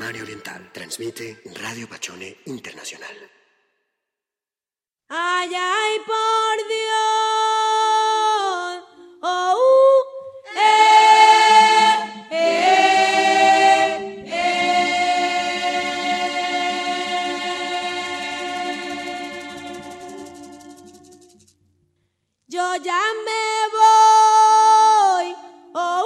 Mar Oriental. Transmite Radio Pachone Internacional. ¡Ay, ay, por Dios! ¡Oh, Yo ya me voy. ¡Oh,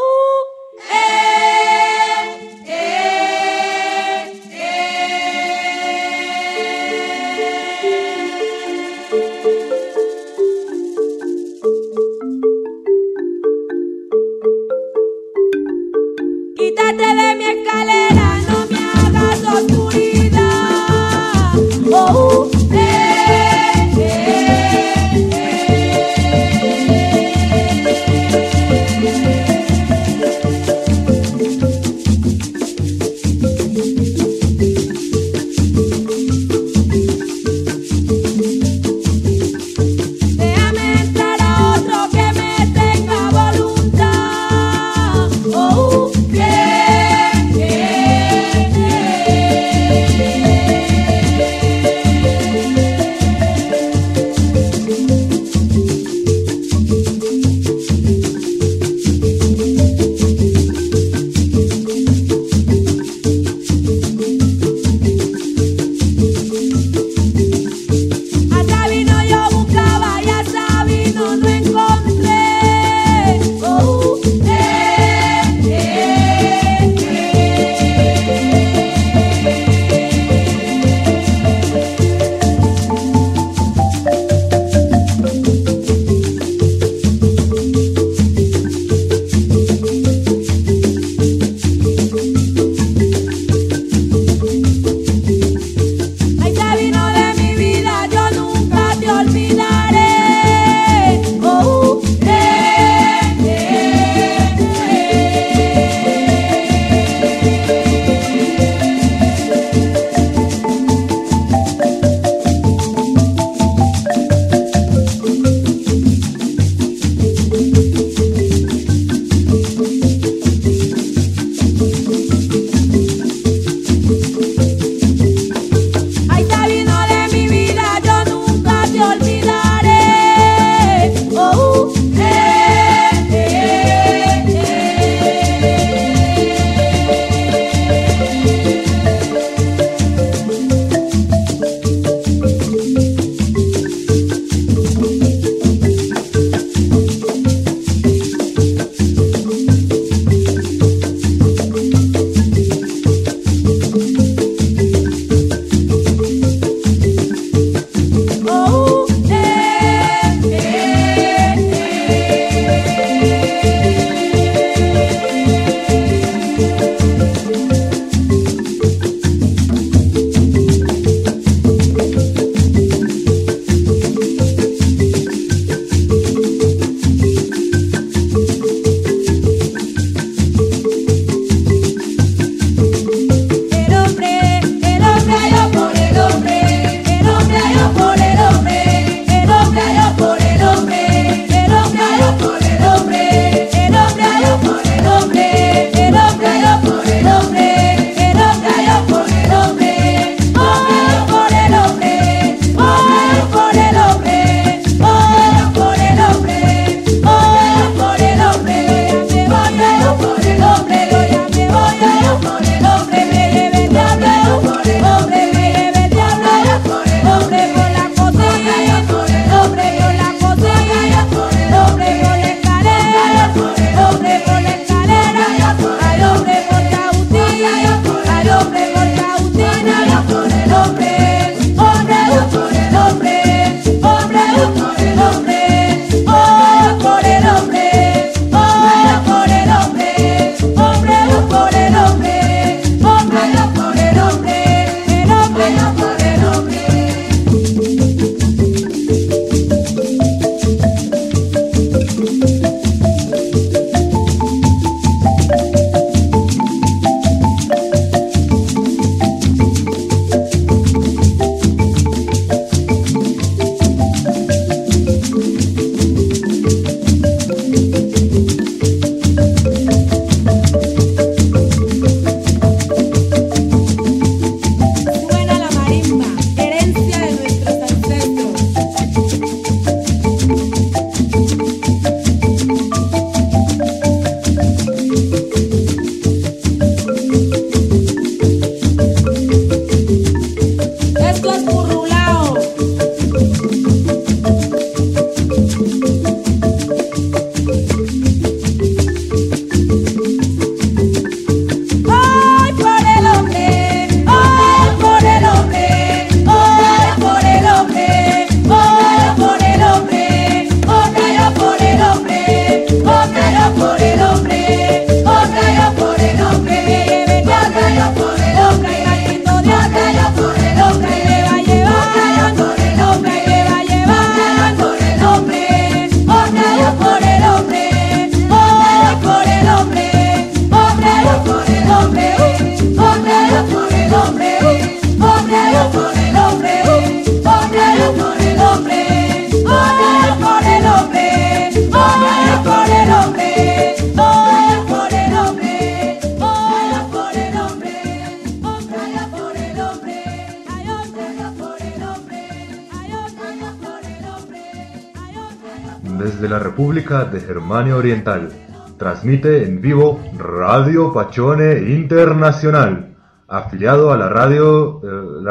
desde la República de Germania Oriental. Transmite en vivo Radio Pachone Internacional, afiliado a la radio.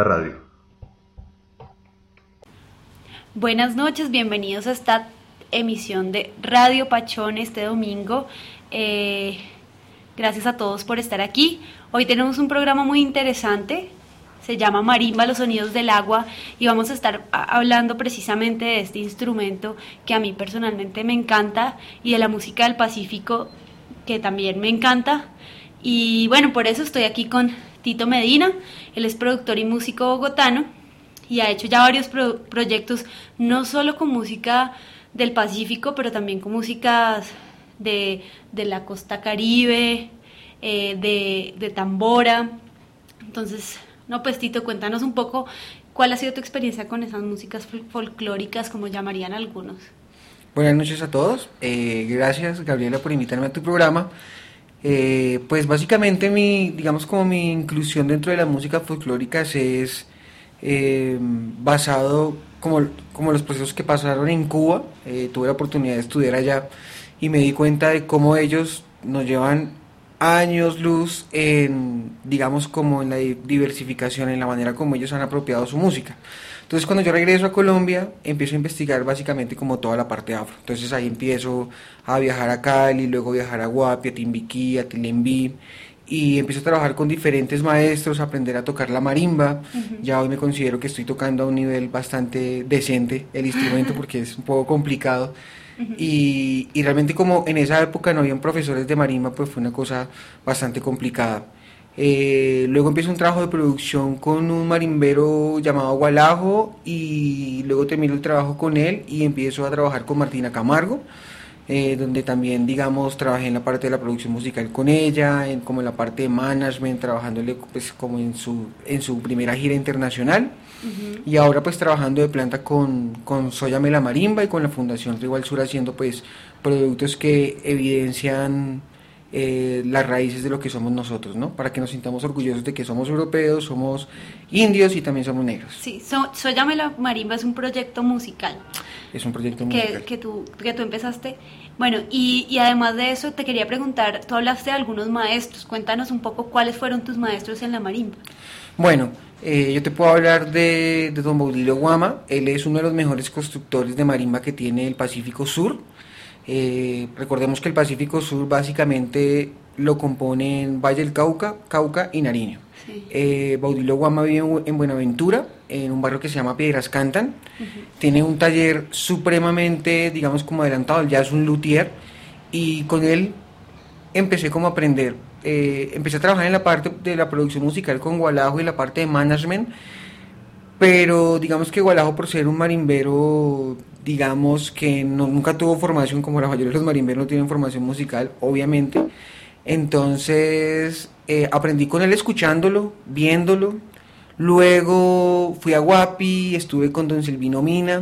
Buenas noches, bienvenidos a esta emisión de Radio Pachone este domingo. Gracias a todos por estar aquí. Hoy tenemos un programa muy interesante. Se llama Marimba, los sonidos del agua, y vamos a estar hablando precisamente de este instrumento que a mí personalmente me encanta, y de la música del Pacífico, que también me encanta. Y bueno, por eso estoy aquí con Tito Medina. Él es productor y músico bogotano y ha hecho ya varios proyectos, no solo con música del Pacífico, pero también con músicas de la costa Caribe, de tambora. Entonces, no, pues Tito, cuéntanos un poco cuál ha sido tu experiencia con esas músicas folclóricas, como llamarían algunos. Buenas noches a todos, gracias Gabriela por invitarme a tu programa. Pues básicamente mi inclusión dentro de las músicas folclóricas es basado como los procesos que pasaron en Cuba. Tuve la oportunidad de estudiar allá y me di cuenta de cómo ellos nos llevan años luz en, como en la diversificación, en la manera como ellos han apropiado su música. Entonces cuando yo regreso a Colombia, empiezo a investigar básicamente como toda la parte afro. Entonces ahí empiezo a viajar a Cali, luego viajar a Guapi, a Timbiquí, a Tilembí, y empiezo a trabajar con diferentes maestros, a aprender a tocar la marimba. Uh-huh. Ya hoy me considero que estoy tocando a un nivel bastante decente el instrumento, porque es un poco complicado. Uh-huh. Y realmente, como en esa época no habían profesores de marimba, pues fue una cosa bastante complicada. Luego empiezo un trabajo de producción con un marimbero llamado Gualajo, y luego termino el trabajo con él y empiezo a trabajar con Martina Camargo, donde también trabajé en la parte de la producción musical con ella, como en la parte de management, trabajándole pues como en su primera gira internacional. Uh-huh. Y ahora pues trabajando de planta con Sóyame la Marimba y con la Fundación Río al Sur, haciendo pues productos que evidencian las raíces de lo que somos nosotros, ¿no? Para que nos sintamos orgullosos de que somos europeos, somos indios y también somos negros. Sí, Sóyame la Marimba es un proyecto musical. Es un proyecto musical. Que tú empezaste. Bueno, y además de eso te quería preguntar, tú hablaste de algunos maestros, cuéntanos un poco cuáles fueron tus maestros en la marimba. Bueno, yo te puedo hablar de don Baudilio Guama. Él es uno de los mejores constructores de marimba que tiene el Pacífico Sur. Recordemos que el Pacífico Sur básicamente lo componen Valle del Cauca y Nariño. Sí. Baudilio Guama vive en Buenaventura, en un barrio que se llama Piedras Cantan. Uh-huh. Tiene un taller supremamente, como adelantado, ya es un luthier, y con él empecé como a aprender. Empecé a trabajar en la parte de la producción musical con Gualajo y la parte de management, pero que Gualajo, por ser un marimbero, que nunca tuvo formación, como la mayoría de los marimberos no tienen formación musical, obviamente. Entonces aprendí con él escuchándolo, viéndolo. Luego fui a Guapi, estuve con don Silvino Mina,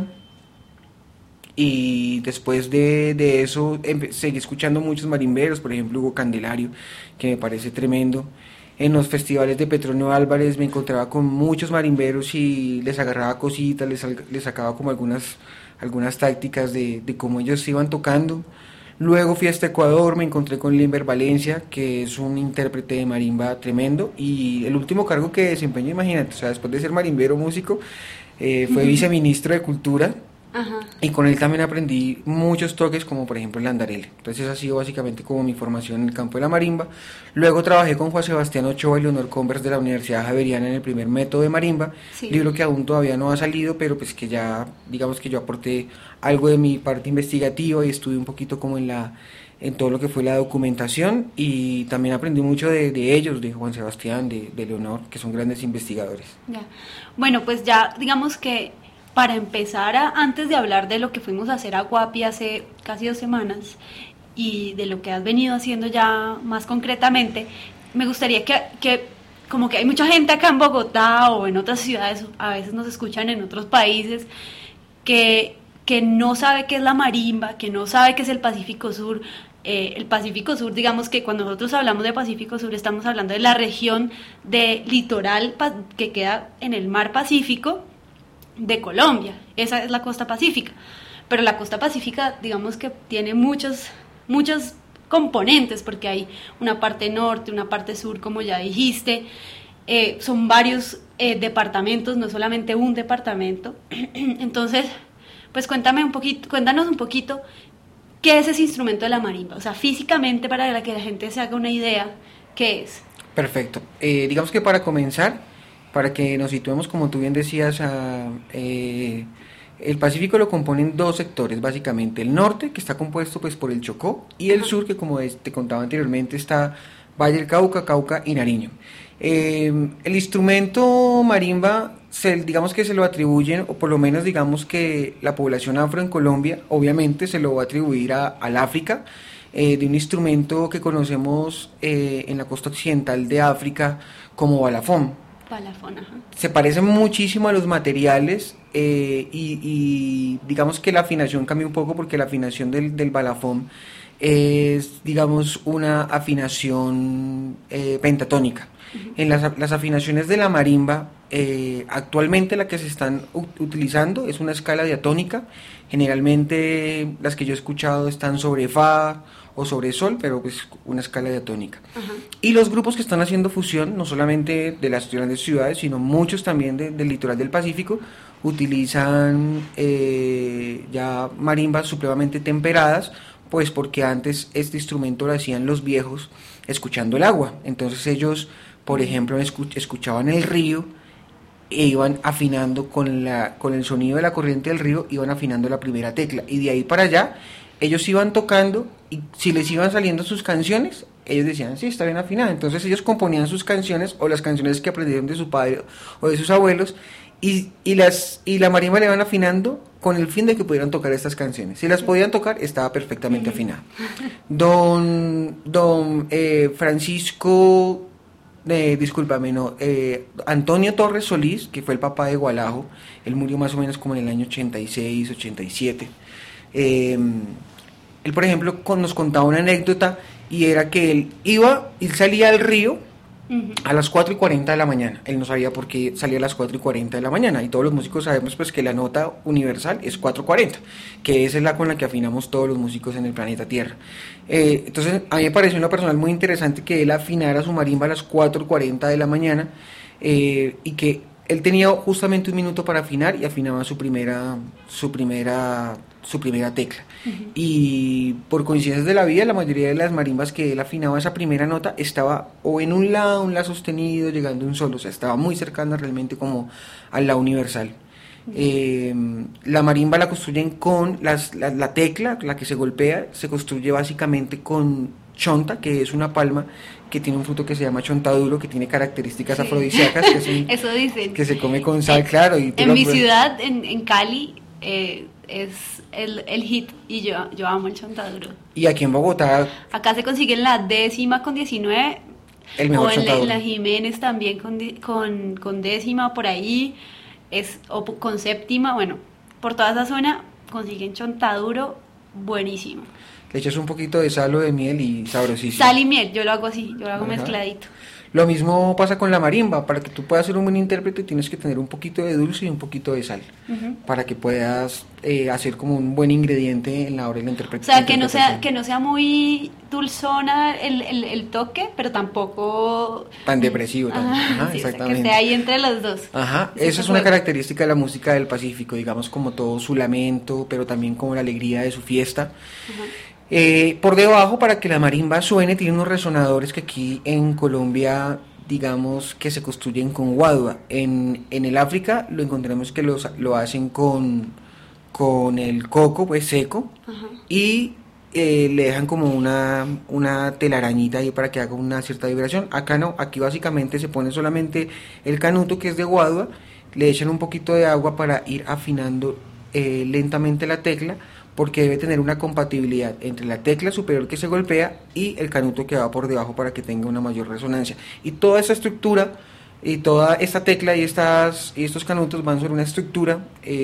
y después de eso seguí escuchando muchos marimberos, por ejemplo Hugo Candelario, que me parece tremendo. En los festivales de Petronio Álvarez me encontraba con muchos marimberos y les agarraba cositas, les sacaba como algunas tácticas de cómo ellos iban tocando. Luego fui hasta Ecuador, me encontré con Limber Valencia, que es un intérprete de marimba tremendo, y el último cargo que desempeñó, imagínate, después de ser marimbero músico, fue viceministro de Cultura. Ajá. Y con él también aprendí muchos toques, como por ejemplo el andarele. Entonces esa ha sido básicamente como mi formación en el campo de la marimba. Luego trabajé con Juan Sebastián Ochoa y Leonor Converse de la Universidad Javeriana en el primer método de marimba. Sí. Libro que aún todavía no ha salido, pero pues que ya, que yo aporté algo de mi parte investigativa y estuve un poquito como en todo lo que fue la documentación, y también aprendí mucho de ellos, de Juan Sebastián, de Leonor, que son grandes investigadores. Ya. Bueno, pues ya que para empezar, antes de hablar de lo que fuimos a hacer a Guapi hace casi 2 semanas y de lo que has venido haciendo ya más concretamente, me gustaría que como que hay mucha gente acá en Bogotá o en otras ciudades, a veces nos escuchan en otros países, que no sabe qué es la marimba, que no sabe qué es el Pacífico Sur. El Pacífico Sur, que cuando nosotros hablamos de Pacífico Sur estamos hablando de la región de litoral que queda en el mar Pacífico de Colombia, esa es la costa pacífica. pero la costa pacífica, digamos que tiene muchos componentes, porque hay una parte norte, una parte sur, como ya dijiste, son varios departamentos, no solamente un departamento. Entonces, pues cuéntanos un poquito qué es ese instrumento de la marimba, o sea, físicamente, para que la gente se haga una idea, ¿qué es? Perfecto. Digamos que para comenzar, para que nos situemos, como tú bien decías, el Pacífico lo componen dos sectores, básicamente. El norte, que está compuesto pues por el Chocó, y el sur, que como te contaba anteriormente, está Valle del Cauca, Cauca y Nariño. El instrumento marimba, digamos que se lo atribuyen, o por lo menos digamos que la población afro en Colombia, obviamente se lo va a atribuir al África, de un instrumento que conocemos en la costa occidental de África como balafón. Balafón, ajá. Se parecen muchísimo a los materiales y digamos que la afinación cambia un poco, porque la afinación del balafón es, digamos, una afinación pentatónica. Uh-huh. En las afinaciones de la marimba, actualmente la que se están utilizando es una escala diatónica. Generalmente las que yo he escuchado están sobre fa o sobre sol, pero pues una escala diatónica. Uh-huh. Y los grupos que están haciendo fusión, no solamente de las grandes ciudades, sino muchos también del litoral del Pacífico, utilizan ya marimbas supremamente temperadas, pues porque antes este instrumento lo hacían los viejos escuchando el agua. Entonces ellos, por ejemplo, escuchaban el río e iban afinando con el sonido de la corriente del río, iban afinando la primera tecla, y de ahí para allá ellos iban tocando, y si les iban saliendo sus canciones, ellos decían, sí, está bien afinada. Entonces ellos componían sus canciones, o las canciones que aprendieron de su padre o de sus abuelos, y la marimba le iban afinando con el fin de que pudieran tocar estas canciones. Si las podían tocar, estaba perfectamente afinada. Don Francisco, Antonio Torres Solís, que fue el papá de Gualajo, él murió más o menos como en el año 86, 87. Él, por ejemplo, nos contaba una anécdota, y era que él salía al río a las 4:40 de la mañana. Él no sabía por qué salía a las 4:40 de la mañana, y todos los músicos sabemos pues que la nota universal es 4:40, que esa es la con la que afinamos todos los músicos en el planeta Tierra. Entonces a mí me pareció en lo personal muy interesante que él afinara su marimba a las 4:40 de la mañana, y que él tenía justamente un minuto para afinar, y afinaba su primera tecla. Uh-huh. Y por coincidencias de la vida, la mayoría de las marimbas que él afinaba esa primera nota estaba o en un la sostenido, llegando a un sol, o sea, estaba muy cercana realmente como al la universal. Uh-huh. La marimba la construyen con la tecla, la que se golpea, se construye básicamente con chonta, que es una palma que tiene un fruto que se llama chontaduro, que tiene características afrodisíacas, eso dicen, que se come con sal, claro. Y en mi ciudad, en Cali, es el hit, y yo amo el chontaduro. Y aquí en Bogotá, acá se consigue en la 10ª con 19, el mejor o chontaduro. En la Jiménez también con 10ª por ahí, o con 7ª, bueno, por toda esa zona consiguen chontaduro buenísimo. Le echas un poquito de sal o de miel y sabrosísimo. Sal y miel, yo lo hago así, yo lo hago mezcladito. Lo mismo pasa con la marimba. Para que tú puedas ser un buen intérprete tienes que tener un poquito de dulce y un poquito de sal, uh-huh, para que puedas hacer como un buen ingrediente en la hora de la interpretación. O sea, que no sea muy dulzona el toque, pero tampoco tan depresivo. Ajá, sí, exactamente. O sea, que esté ahí entre los dos. Ajá, esa es una característica de la música del Pacífico, digamos, como todo su lamento, pero también como la alegría de su fiesta. Uh-huh. Por debajo, para que la marimba suene, tiene unos resonadores que aquí en Colombia, digamos, que se construyen con guadua. En el África lo encontramos que lo hacen con el coco, pues seco, uh-huh, y le dejan como una telarañita ahí para que haga una cierta vibración. Acá no, aquí básicamente se pone solamente el canuto, que es de guadua, le echan un poquito de agua para ir afinando lentamente la tecla, porque debe tener una compatibilidad entre la tecla superior que se golpea y el canuto que va por debajo, para que tenga una mayor resonancia. Y toda esa estructura, y toda esta tecla y estos canutos van sobre una estructura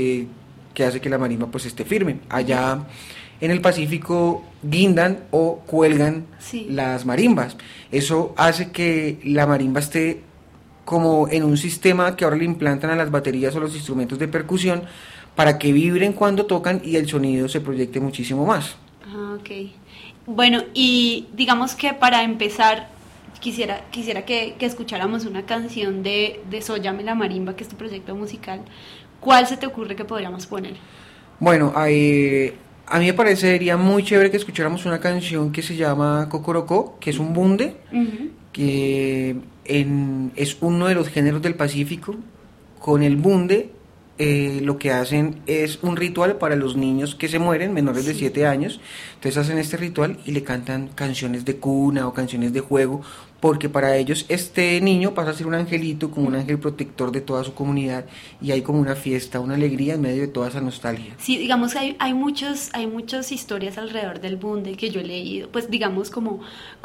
que hace que la marimba pues esté firme. Allá en el Pacífico guindan o cuelgan, sí, las marimbas. Eso hace que la marimba esté como en un sistema que ahora le implantan a las baterías o los instrumentos de percusión, para que vibren cuando tocan y el sonido se proyecte muchísimo más. Ah, ok. Bueno, y digamos que para empezar, quisiera que escucháramos una canción de Sóllame la Marimba, que es tu proyecto musical. ¿Cuál se te ocurre que podríamos poner? Bueno, a mí me parecería muy chévere que escucháramos una canción que se llama Cocorocó, que es un bunde, que es uno de los géneros del Pacífico. Con el bunde lo que hacen es un ritual para los niños que se mueren, menores de 7 años. Entonces hacen este ritual y le cantan canciones de cuna o canciones de juego, porque para ellos este niño pasa a ser un angelito, como un ángel protector de toda su comunidad, y hay como una fiesta, una alegría en medio de toda esa nostalgia. Sí, digamos que hay muchas historias alrededor del bunde que yo he leído, pues digamos como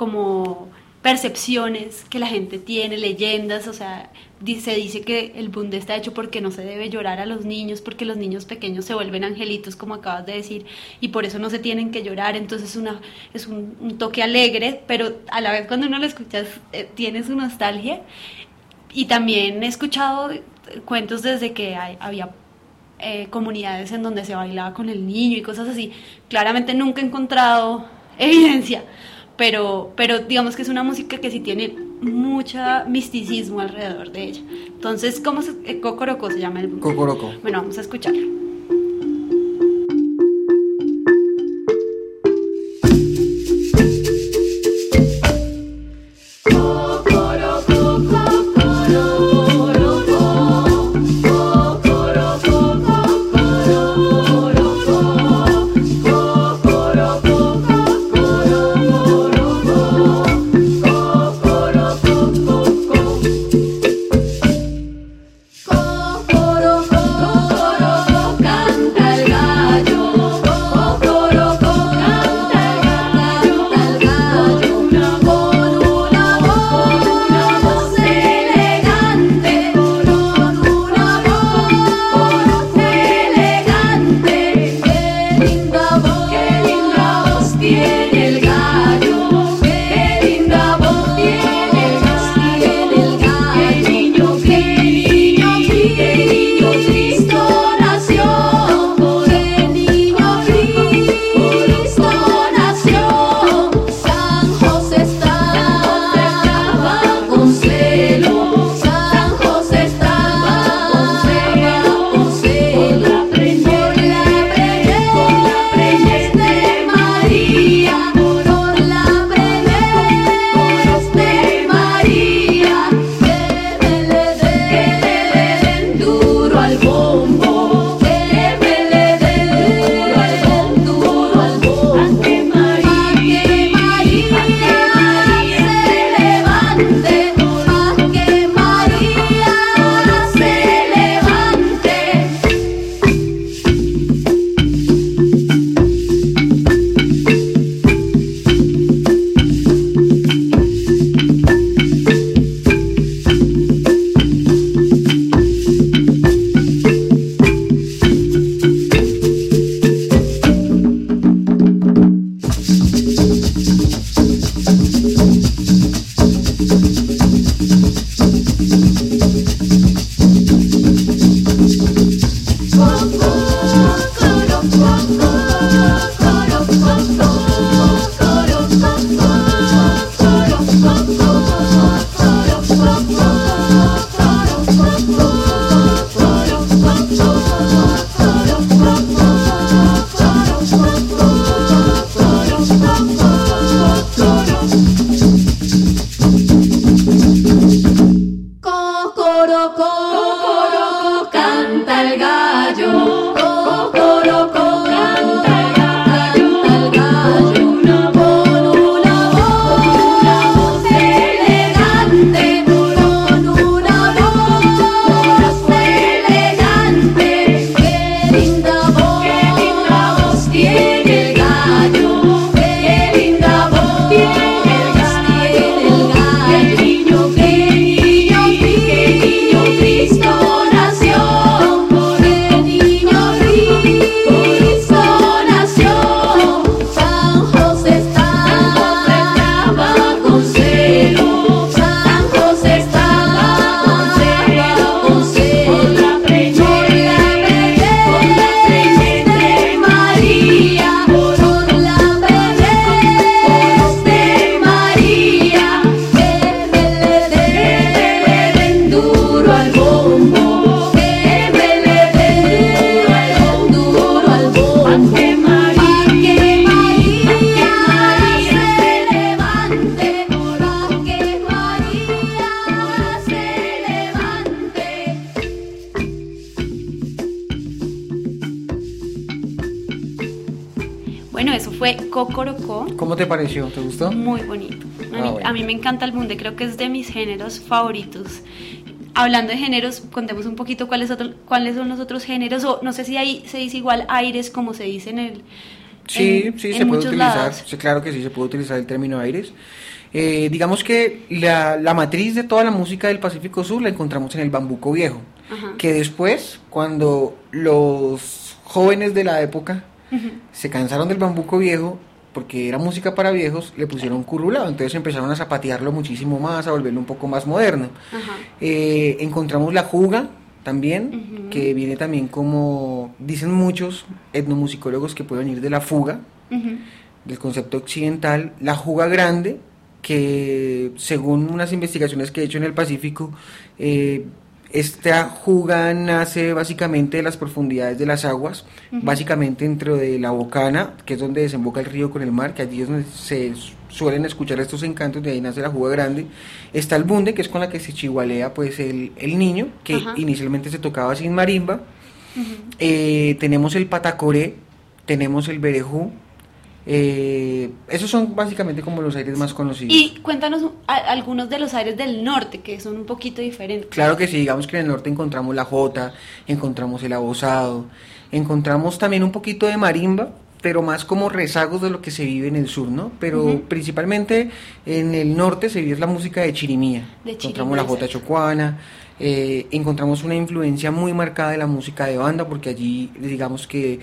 percepciones que la gente tiene, leyendas, o sea, se dice que el bunde está hecho porque no se debe llorar a los niños, porque los niños pequeños se vuelven angelitos, como acabas de decir, y por eso no se tienen que llorar. Entonces es un toque alegre, pero a la vez cuando uno lo escuchas tiene su nostalgia. Y también he escuchado cuentos desde que había comunidades en donde se bailaba con el niño y cosas así. Claramente nunca he encontrado evidencia, pero digamos que es una música que sí tiene mucho misticismo alrededor de ella. Entonces, Cocorocó se llama el bunde. Cocorocó. Bueno, vamos a escucharlo. Cristo eso fue Cocorocó. ¿Cómo te pareció? ¿Te gustó? Muy bonito. Bueno. A mí me encanta el bunde, creo que es de mis géneros favoritos. Hablando de géneros, contemos un poquito cuáles son los otros géneros, o no sé si ahí se dice igual aires como se dice Sí, en se puede muchos utilizar, lados. sí, claro que sí, se puede utilizar el término aires. Digamos que la matriz de toda la música del Pacífico Sur la encontramos en el bambuco viejo, Ajá. que después, cuando los jóvenes de la época se cansaron del bambuco viejo, porque era música para viejos, le pusieron currulao, entonces empezaron a zapatearlo muchísimo más, a volverlo un poco más moderno. Ajá. Encontramos la juga también, que viene también como, dicen muchos etnomusicólogos que puede venir de la fuga, del concepto occidental, la juga grande, que según unas investigaciones que he hecho en el Pacífico, esta juga nace básicamente de las profundidades de las aguas, básicamente dentro de la Bocana, que es donde desemboca el río con el mar, que allí es donde se suelen escuchar estos encantos, de ahí nace la juga grande. Está el bunde, que es con la que se chihualea pues el niño, que Ajá. inicialmente se tocaba sin marimba. Tenemos el patacoré, tenemos el berejú. Esos son básicamente como los aires más conocidos. Y cuéntanos algunos de los aires del norte, que son un poquito diferentes. Claro que sí, digamos que en el norte encontramos la jota, encontramos el abosado, encontramos también un poquito de marimba, pero más como rezagos de lo que se vive en el sur, ¿no? Pero principalmente en el norte se vive la música de chirimía. Encontramos la jota chocuana, encontramos una influencia muy marcada de la música de banda, porque allí digamos que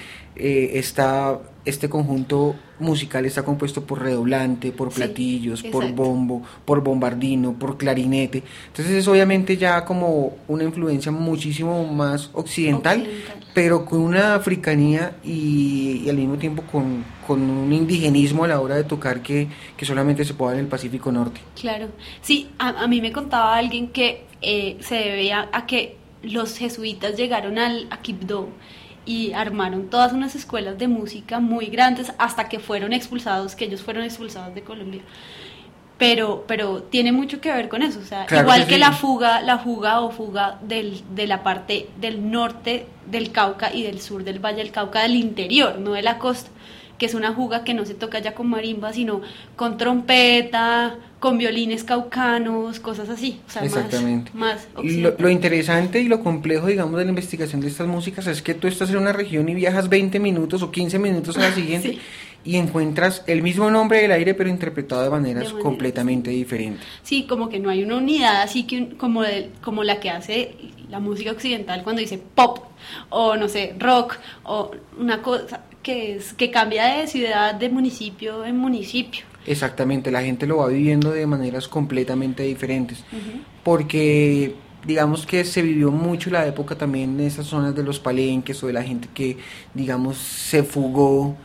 este conjunto musical está compuesto por redoblante, por platillos, Sí, por exacto. bombo, por bombardino, por clarinete. Entonces es obviamente ya como una influencia muchísimo más occidental, pero con una africanía y al mismo tiempo con un indigenismo a la hora de tocar que solamente se puede dar en el Pacífico Norte. Claro. Sí, a mí me contaba alguien que se debía a que los jesuitas llegaron a Quibdó y armaron todas unas escuelas de música muy grandes hasta que fueron expulsados, que ellos fueron expulsados de Colombia. Pero tiene mucho que ver con eso, o sea, Claro igual que que sí. la fuga de la parte del norte del Cauca y del sur del Valle del Cauca, del interior, no de la costa, que es una fuga que no se toca ya con marimba, sino con trompeta, con violines caucanos, cosas así, o sea, Exactamente. más Lo occidental. interesante y lo complejo, digamos, de la investigación de estas músicas es que tú estás en una región y viajas 20 minutos o 15 minutos a la siguiente Sí. y encuentras el mismo nombre del aire, pero interpretado de maneras completamente diferentes. Sí, como que no hay una unidad así que como la que hace la música occidental cuando dice pop o no sé, rock o una cosa que cambia de ciudad, de municipio en municipio. Exactamente, la gente lo va viviendo de maneras completamente diferentes, porque digamos que se vivió mucho la época también en esas zonas de los palenques o de la gente que digamos se fugó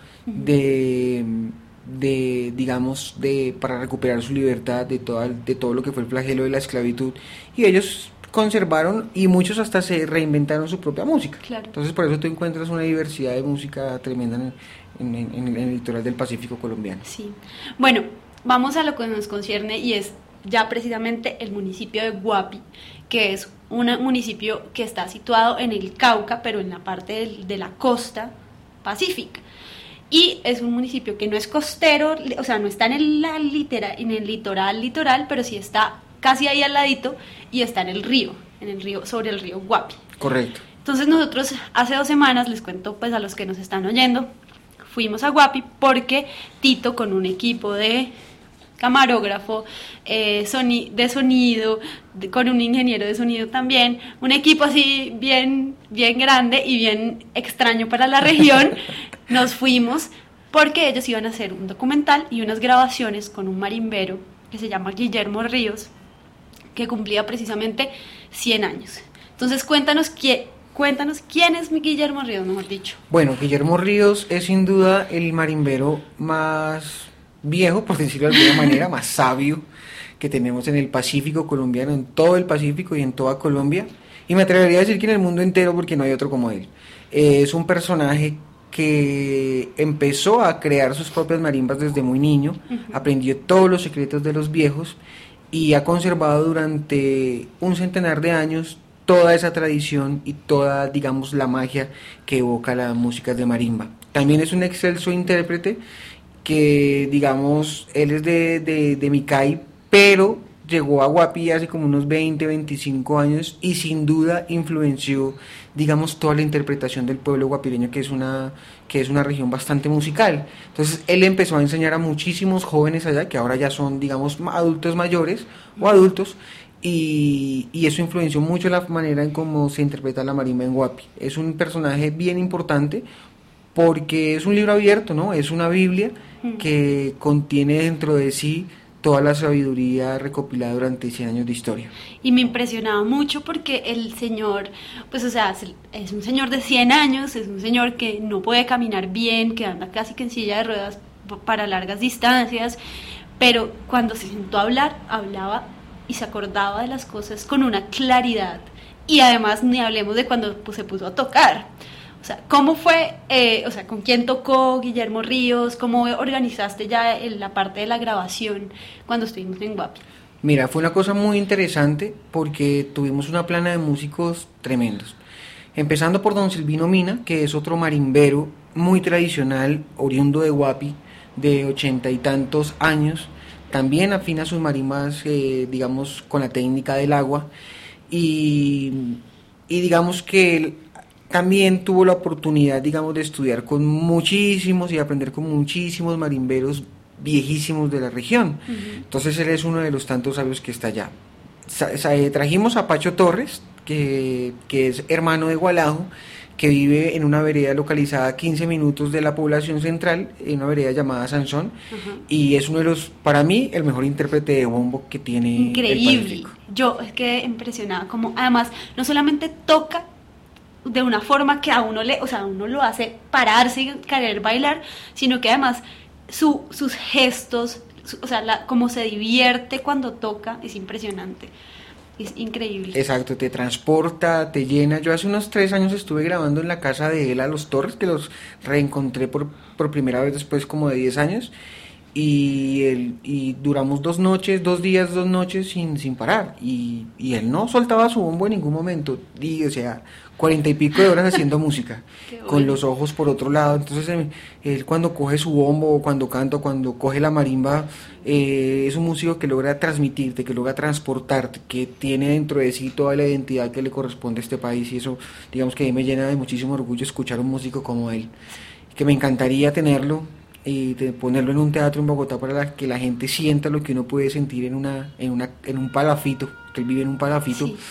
para recuperar su libertad de todo lo que fue el flagelo de la esclavitud, y ellos conservaron y muchos hasta se reinventaron su propia música. Claro. Entonces por eso tú encuentras una diversidad de música tremenda en el litoral del Pacífico colombiano. Sí. Bueno, vamos a lo que nos concierne y es ya precisamente el municipio de Guapi, que es un municipio que está situado en el Cauca, pero en la parte de la costa pacífica. Y es un municipio que no es costero, o sea, no está en el litoral, pero sí está casi ahí al ladito y está sobre el río Guapi. Correcto. Entonces nosotros hace 2 semanas, les cuento pues a los que nos están oyendo, fuimos a Guapi porque Tito con un equipo de camarógrafo, de sonido, con un ingeniero de sonido también, un equipo así bien grande y bien extraño para la región, nos fuimos porque ellos iban a hacer un documental y unas grabaciones con un marimbero que se llama Guillermo Ríos, que cumplía precisamente 100 años. Entonces cuéntanos quién es Guillermo Ríos, mejor dicho. Bueno, Guillermo Ríos es sin duda el marimbero más viejo, por decirlo de alguna manera, más sabio que tenemos en el Pacífico colombiano, en todo el Pacífico y en toda Colombia, y me atrevería a decir que en el mundo entero, porque no hay otro como él. Es un personaje que empezó a crear sus propias marimbas desde muy niño, aprendió todos los secretos de los viejos y ha conservado durante un centenar de años toda esa tradición y toda, digamos, la magia que evoca las músicas de marimba. También es un excelso intérprete que, digamos, él es de Micay, pero llegó a Guapi hace como unos 20, 25 años y sin duda influenció, digamos, toda la interpretación del pueblo guapireño, que es una región bastante musical. Entonces él empezó a enseñar a muchísimos jóvenes allá, que ahora ya son, digamos, adultos mayores o adultos, y eso influenció mucho la manera en cómo se interpreta la marimba en Guapi. Es un personaje bien importante porque es un libro abierto, ¿no? Es una Biblia que contiene dentro de sí toda la sabiduría recopilada durante 100 años de historia. Y me impresionaba mucho porque el señor, pues o sea, es un señor de 100 años, es un señor que no puede caminar bien, que anda casi que en silla de ruedas para largas distancias, pero cuando se sentó a hablar, hablaba y se acordaba de las cosas con una claridad. Y además ni hablemos de cuando pues, se puso a tocar. O sea, ¿cómo fue, con quién tocó Guillermo Ríos? ¿Cómo organizaste ya la parte de la grabación cuando estuvimos en Guapi? Mira, fue una cosa muy interesante porque tuvimos una plana de músicos tremendos. Empezando por don Silvino Mina, que es otro marimbero muy tradicional, oriundo de Guapi, de 80 y tantos años. También afina sus marimbas, digamos, con la técnica del agua. Y digamos que él también tuvo la oportunidad, digamos, de estudiar con muchísimos y aprender con muchísimos marimberos viejísimos de la región. Entonces él es uno de los tantos sabios que está allá. Trajimos a Pacho Torres, que es hermano de Gualajo, que vive en una vereda localizada a 15 minutos de la población central, en una vereda llamada Sansón, y es uno de los, para mí, el mejor intérprete de bombo que tiene el Pacífico. Yo es que impresionada, como además no solamente toca de una forma que a uno uno lo hace pararse y querer bailar, sino que además sus gestos, cómo se divierte cuando toca, es impresionante, es increíble. Exacto, te transporta, te llena. Yo hace unos 3 años estuve grabando en la casa de él a Los Torres, que los reencontré por primera vez después como de 10 años, y duramos 2 días, 2 noches sin parar, y él no soltaba su bombo en ningún momento, y o sea, 40 y pico de horas haciendo música, con los ojos por otro lado. Entonces él cuando coge su bombo, cuando canta, cuando coge la marimba, es un músico que logra transmitirte, que logra transportarte, que tiene dentro de sí toda la identidad que le corresponde a este país, y eso, digamos que a mí me llena de muchísimo orgullo escuchar un músico como él, que me encantaría tenerlo y ponerlo en un teatro en Bogotá para que la gente sienta lo que uno puede sentir en un palafito, que él vive en un palafito, sí.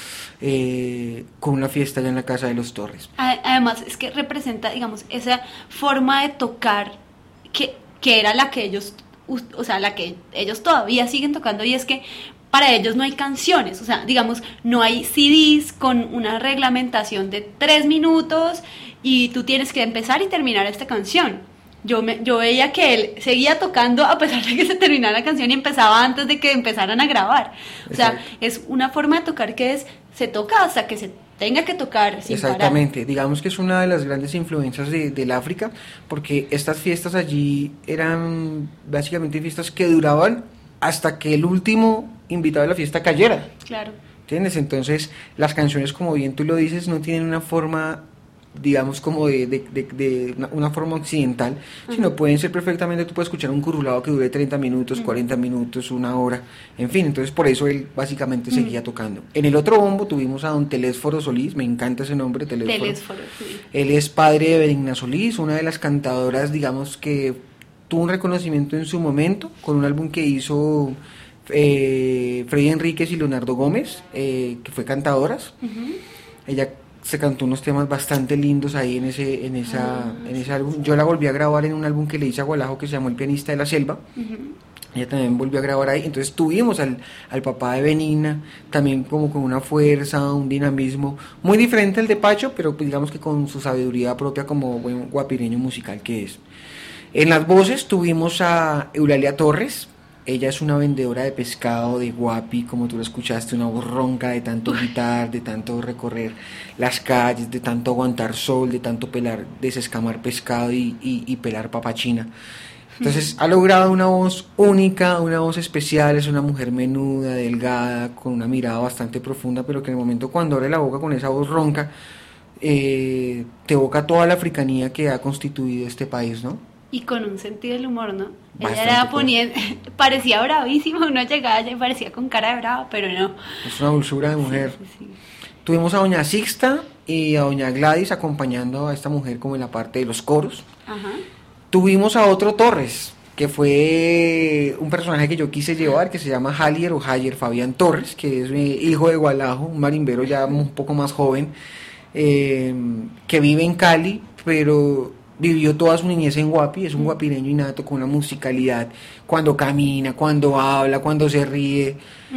Con una fiesta allá en la casa de Los Torres. Además es que representa, digamos, esa forma de tocar que era la que ellos, la que ellos todavía siguen tocando, y es que para ellos no hay canciones, digamos, no hay CDs con una reglamentación de 3 minutos y tú tienes que empezar y terminar esta canción. Yo veía que él seguía tocando a pesar de que se terminara la canción y empezaba antes de que empezaran a grabar. O sea, exacto. Es una forma de tocar que se toca hasta que se tenga que tocar sin exactamente, parar. Digamos que es una de las grandes influencias del África, porque estas fiestas allí eran básicamente fiestas que duraban hasta que el último invitado de la fiesta cayera. Claro. ¿Entiendes? Entonces, las canciones, como bien tú lo dices, no tienen una forma, digamos, como de una forma occidental, sino pueden ser perfectamente, tú puedes escuchar un currulado que dure 30 minutos, 40 minutos, 1 hora, en fin. Entonces por eso él básicamente seguía tocando. En el otro bombo tuvimos a don Telésforo Solís, me encanta ese nombre, Telésforo, sí. Él es padre de Benigna Solís, una de las cantadoras, digamos, que tuvo un reconocimiento en su momento con un álbum que hizo Freddy Enríquez y Leonardo Gómez, que fue Cantadoras. Ella se cantó unos temas bastante lindos ahí en ese álbum. Yo la volví a grabar en un álbum que le hice a Gualajo, que se llamó El Pianista de la Selva. Ella también volvió a grabar ahí. Entonces tuvimos al papá de Benigna también como con una fuerza, un dinamismo muy diferente al de Pacho, pero pues digamos que con su sabiduría propia como buen guapireño musical que es. En las voces tuvimos a Eulalia Torres. Ella es una vendedora de pescado de Guapi, como tú lo escuchaste, una voz ronca de tanto gritar, de tanto recorrer las calles, de tanto aguantar sol, de tanto pelar, desescamar pescado y pelar papachina. Entonces ha logrado una voz única, una voz especial, es una mujer menuda, delgada, con una mirada bastante profunda, pero que en el momento cuando abre la boca con esa voz ronca, te evoca toda la africanía que ha constituido este país, ¿no? Y con un sentido del humor, ¿no? Bastante, Ella era poniendo, parecía bravísima, uno llegaba allá y parecía con cara de brava, pero no. Es una dulzura de mujer. Sí. Tuvimos a doña Sixta y a doña Gladys acompañando a esta mujer como en la parte de los coros. Ajá. Tuvimos a otro Torres, que fue un personaje que yo quise llevar, que se llama Hayer Fabián Torres, que es mi hijo de Gualajo, un marimbero ya un poco más joven, que vive en Cali, pero vivió toda su niñez en Guapi, es un guapireño innato con una musicalidad, cuando camina, cuando habla, cuando se ríe,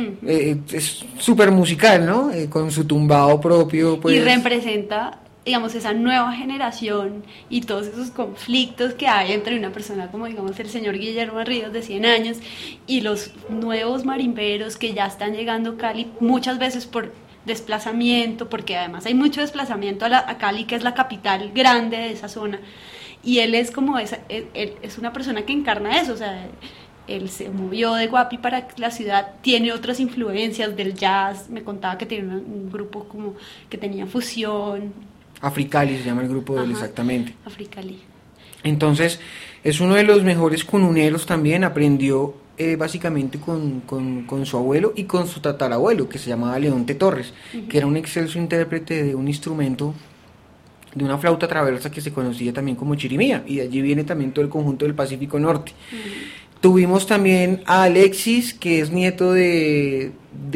es súper musical, ¿no? Con su tumbado propio, pues. Y representa, digamos, esa nueva generación y todos esos conflictos que hay entre una persona como, digamos, el señor Guillermo Ríos de 100 años y los nuevos marimberos que ya están llegando a Cali, muchas veces por desplazamiento, porque además hay mucho desplazamiento a Cali, que es la capital grande de esa zona, y él es como él es una persona que encarna eso, o sea, él se movió de Guapi para la ciudad, tiene otras influencias del jazz, me contaba que tiene un grupo como que tenía fusión. Africali se llama el grupo de él, Ajá, exactamente. Africali. Entonces, es uno de los mejores cununeros también, aprendió básicamente con su abuelo y con su tatarabuelo, que se llamaba Leonte Torres, que era un excelso intérprete de un instrumento, de una flauta traversa que se conocía también como chirimía, y de allí viene también todo el conjunto del Pacífico Norte. Tuvimos también a Alexis, que es nieto de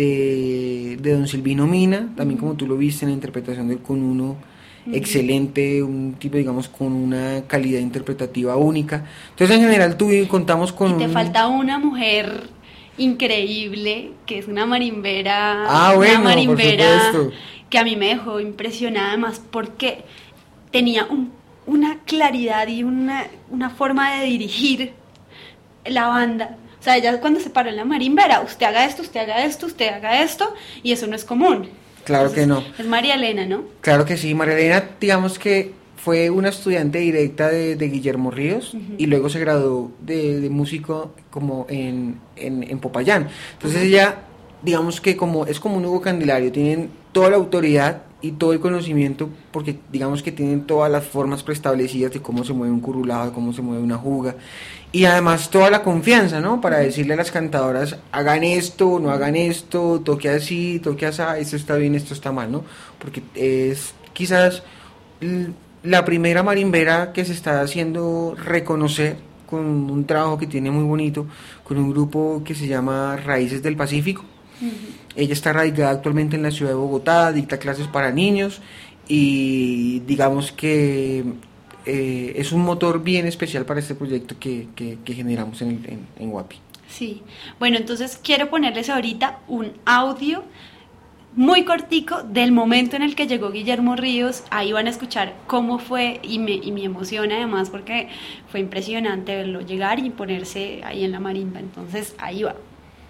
don Silvino Mina, también como tú lo viste en la interpretación del cununo, excelente, un tipo, digamos, con una calidad interpretativa única. Entonces, en general, contamos con... Y te falta una mujer increíble, que es una marimbera, bueno, una marimbera por supuesto, que a mí me dejó impresionada, además, porque tenía una claridad y una forma de dirigir la banda. O sea, ella cuando se paró en la marimba era, usted haga esto, usted haga esto, usted haga esto, y eso no es común. Claro. Entonces, que no. Es María Elena, ¿no? Claro que sí, María Elena, digamos que fue una estudiante directa de Guillermo Ríos, y luego se graduó de músico como en Popayán. Entonces ella, digamos que es como un Hugo Candelario, tienen toda la autoridad y todo el conocimiento, porque digamos que tienen todas las formas preestablecidas de cómo se mueve un curulado, de cómo se mueve una juga, y además toda la confianza, ¿no? Para decirle a las cantadoras, hagan esto, no hagan esto, toque así, toque así, esto está bien, esto está mal, ¿no? Porque es quizás la primera marimbera que se está haciendo reconocer con un trabajo que tiene muy bonito, con un grupo que se llama Raíces del Pacífico. Ella está radicada actualmente en la ciudad de Bogotá, dicta clases para niños, y digamos que es un motor bien especial para este proyecto que generamos en Guapi. Sí, bueno, entonces quiero ponerles ahorita un audio muy cortico del momento en el que llegó Guillermo Ríos. Ahí van a escuchar cómo fue, y me emociona además porque fue impresionante verlo llegar y ponerse ahí en la marimba. Entonces ahí va.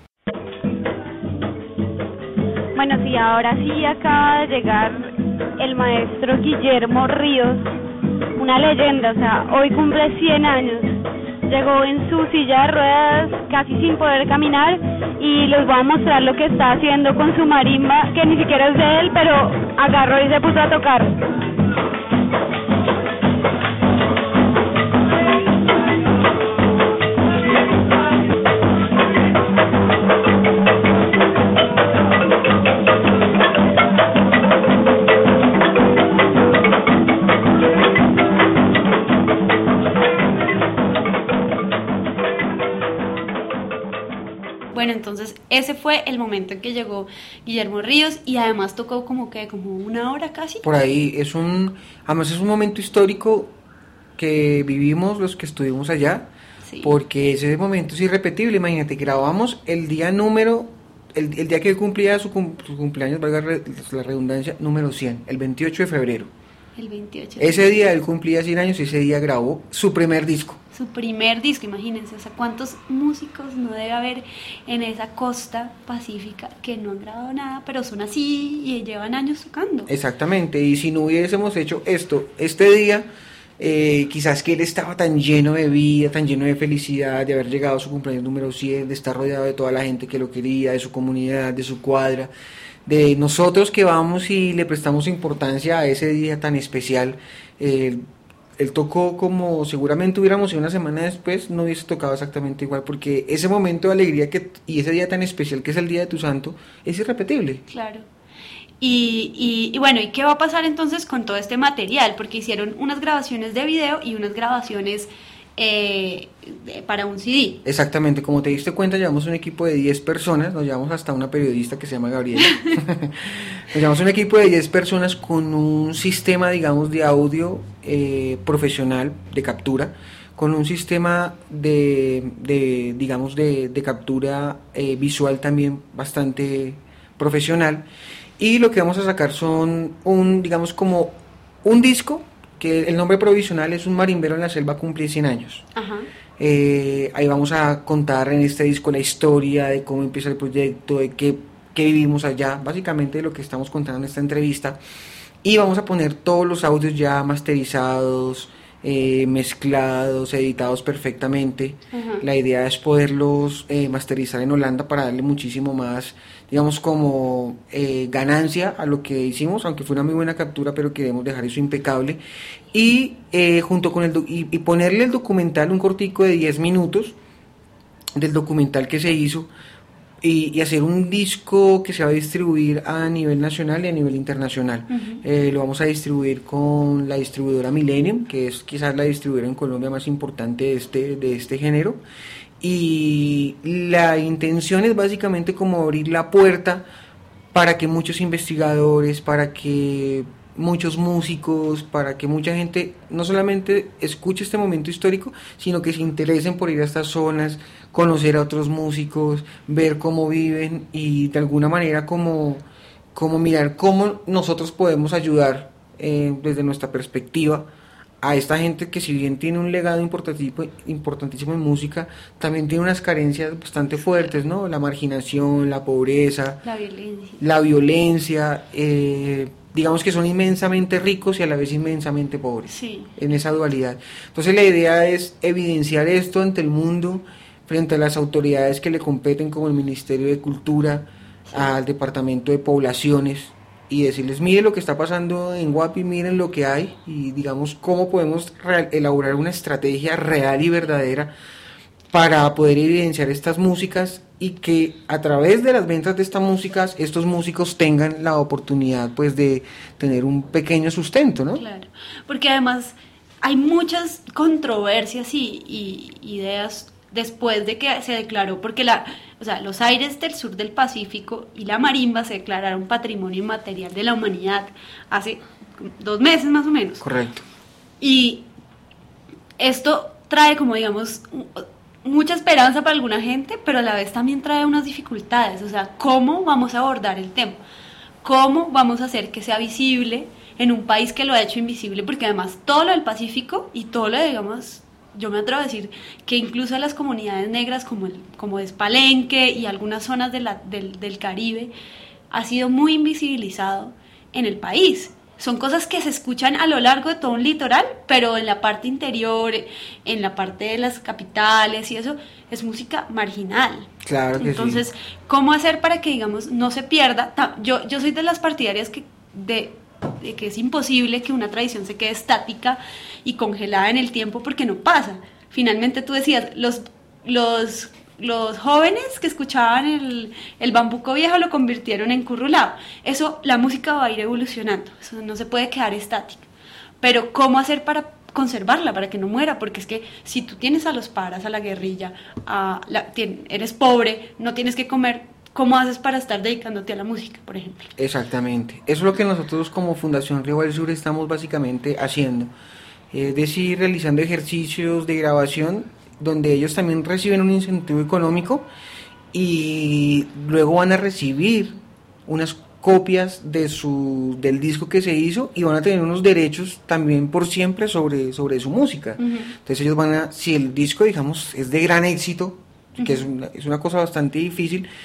Bueno, sí, ahora sí acaba de llegar el maestro Guillermo Ríos, una leyenda, o sea, hoy cumple 100 años. Llegó en su silla de ruedas, casi sin poder caminar, y les voy a mostrar lo que está haciendo con su marimba, que ni siquiera es de él, pero agarró y se puso a tocar. Bueno, entonces ese fue el momento en que llegó Guillermo Ríos, y además tocó como una hora casi. Por ahí, además es un momento histórico que vivimos los que estuvimos allá, sí, porque ese momento es irrepetible. Imagínate, grabamos el día el día que él cumplía su cumpleaños, valga la redundancia, número 100, el 28 de febrero. El 28. Ese día él cumplía 100 años y ese día grabó su primer disco. Su primer disco, imagínense, o sea, cuántos músicos no debe haber en esa costa pacífica que no han grabado nada, pero son así y llevan años tocando. Exactamente, y si no hubiésemos hecho este día, quizás que él estaba tan lleno de vida, tan lleno de felicidad, de haber llegado a su cumpleaños número 100, de estar rodeado de toda la gente que lo quería, de su comunidad, de su cuadra, de nosotros que vamos y le prestamos importancia a ese día tan especial. Él tocó como seguramente hubiéramos ido una semana después, no hubiese tocado exactamente igual, porque ese momento de alegría y ese día tan especial que es el día de tu santo es irrepetible. Claro. Y bueno, ¿y qué va a pasar entonces con todo este material? Porque hicieron unas grabaciones de video y unas grabaciones para un CD. Exactamente, como te diste cuenta, llevamos un equipo de 10 personas, nos llevamos hasta una periodista que se llama Gabriela. Nos llevamos un equipo de 10 personas con un sistema, digamos, de audio profesional, de captura, con un sistema de captura visual también bastante profesional. Y lo que vamos a sacar son como un disco, que el nombre provisional es Un marimbero en la selva cumple 100 años. Ajá. Ahí vamos a contar en este disco la historia de cómo empieza el proyecto, de qué vivimos allá, básicamente de lo que estamos contando en esta entrevista. Y vamos a poner todos los audios ya masterizados, mezclados, editados perfectamente. Uh-huh. La idea es poderlos masterizar en Holanda para darle muchísimo más, digamos, como ganancia a lo que hicimos, aunque fue una muy buena captura, pero queremos dejar eso impecable. Y junto con y ponerle el documental, un cortico de 10 minutos del documental que se hizo, y hacer un disco que se va a distribuir a nivel nacional y a nivel internacional. Uh-huh. Lo vamos a distribuir con la distribuidora Millennium, que es quizás la distribuidora en Colombia más importante de este género, y la intención es básicamente como abrir la puerta para que muchos investigadores, para que muchos músicos, para que mucha gente no solamente escuche este momento histórico, sino que se interesen por ir a estas zonas, conocer a otros músicos, ver cómo viven y de alguna manera como mirar cómo nosotros podemos ayudar desde nuestra perspectiva a esta gente que, si bien tiene un legado importantísimo en música, también tiene unas carencias bastante fuertes, ¿no? La marginación, la pobreza, la violencia, digamos que son inmensamente ricos y a la vez inmensamente pobres. Sí. En esa dualidad. Entonces la idea es evidenciar esto ante el mundo, frente a las autoridades que le competen, como el Ministerio de Cultura, sí, al Departamento de Poblaciones, y decirles: miren lo que está pasando en Guapi, miren lo que hay, y digamos cómo podemos elaborar una estrategia real y verdadera para poder evidenciar estas músicas, y que a través de las ventas de estas músicas, estos músicos tengan la oportunidad, pues, de tener un pequeño sustento, ¿no? Claro, porque además hay muchas controversias y ideas después de que se declaró, porque los aires del sur del Pacífico y la marimba se declararon Patrimonio Inmaterial de la Humanidad hace 2 meses más o menos. Correcto. Y esto trae, como digamos, mucha esperanza para alguna gente, pero a la vez también trae unas dificultades. O sea, ¿cómo vamos a abordar el tema? ¿Cómo vamos a hacer que sea visible en un país que lo ha hecho invisible? Porque además todo lo del Pacífico y todo lo de, digamos, yo me atrevo a decir que incluso las comunidades negras como es Palenque y algunas zonas del Caribe, ha sido muy invisibilizado en el país. Son cosas que se escuchan a lo largo de todo un litoral, pero en la parte interior, en la parte de las capitales y eso, es música marginal. Claro que Entonces, sí. ¿cómo hacer para que, digamos, no se pierda? Yo soy de las partidarias de que es imposible que una tradición se quede estática y congelada en el tiempo, porque no pasa. Finalmente tú decías, los jóvenes que escuchaban el bambuco viejo lo convirtieron en currulao. Eso, la música va a ir evolucionando, eso no se puede quedar estática. Pero ¿cómo hacer para conservarla, para que no muera? Porque es que si tú tienes a los paras, a la guerrilla, eres pobre, no tienes que comer, ¿cómo haces para estar dedicándote a la música, por ejemplo? Exactamente. Eso es lo que nosotros como Fundación Río del Sur estamos básicamente haciendo. Es decir, realizando ejercicios de grabación donde ellos también reciben un incentivo económico y luego van a recibir unas copias del disco que se hizo y van a tener unos derechos también por siempre sobre su música. Uh-huh. Entonces ellos si el disco, digamos, es de gran éxito, que es una cosa bastante difícil,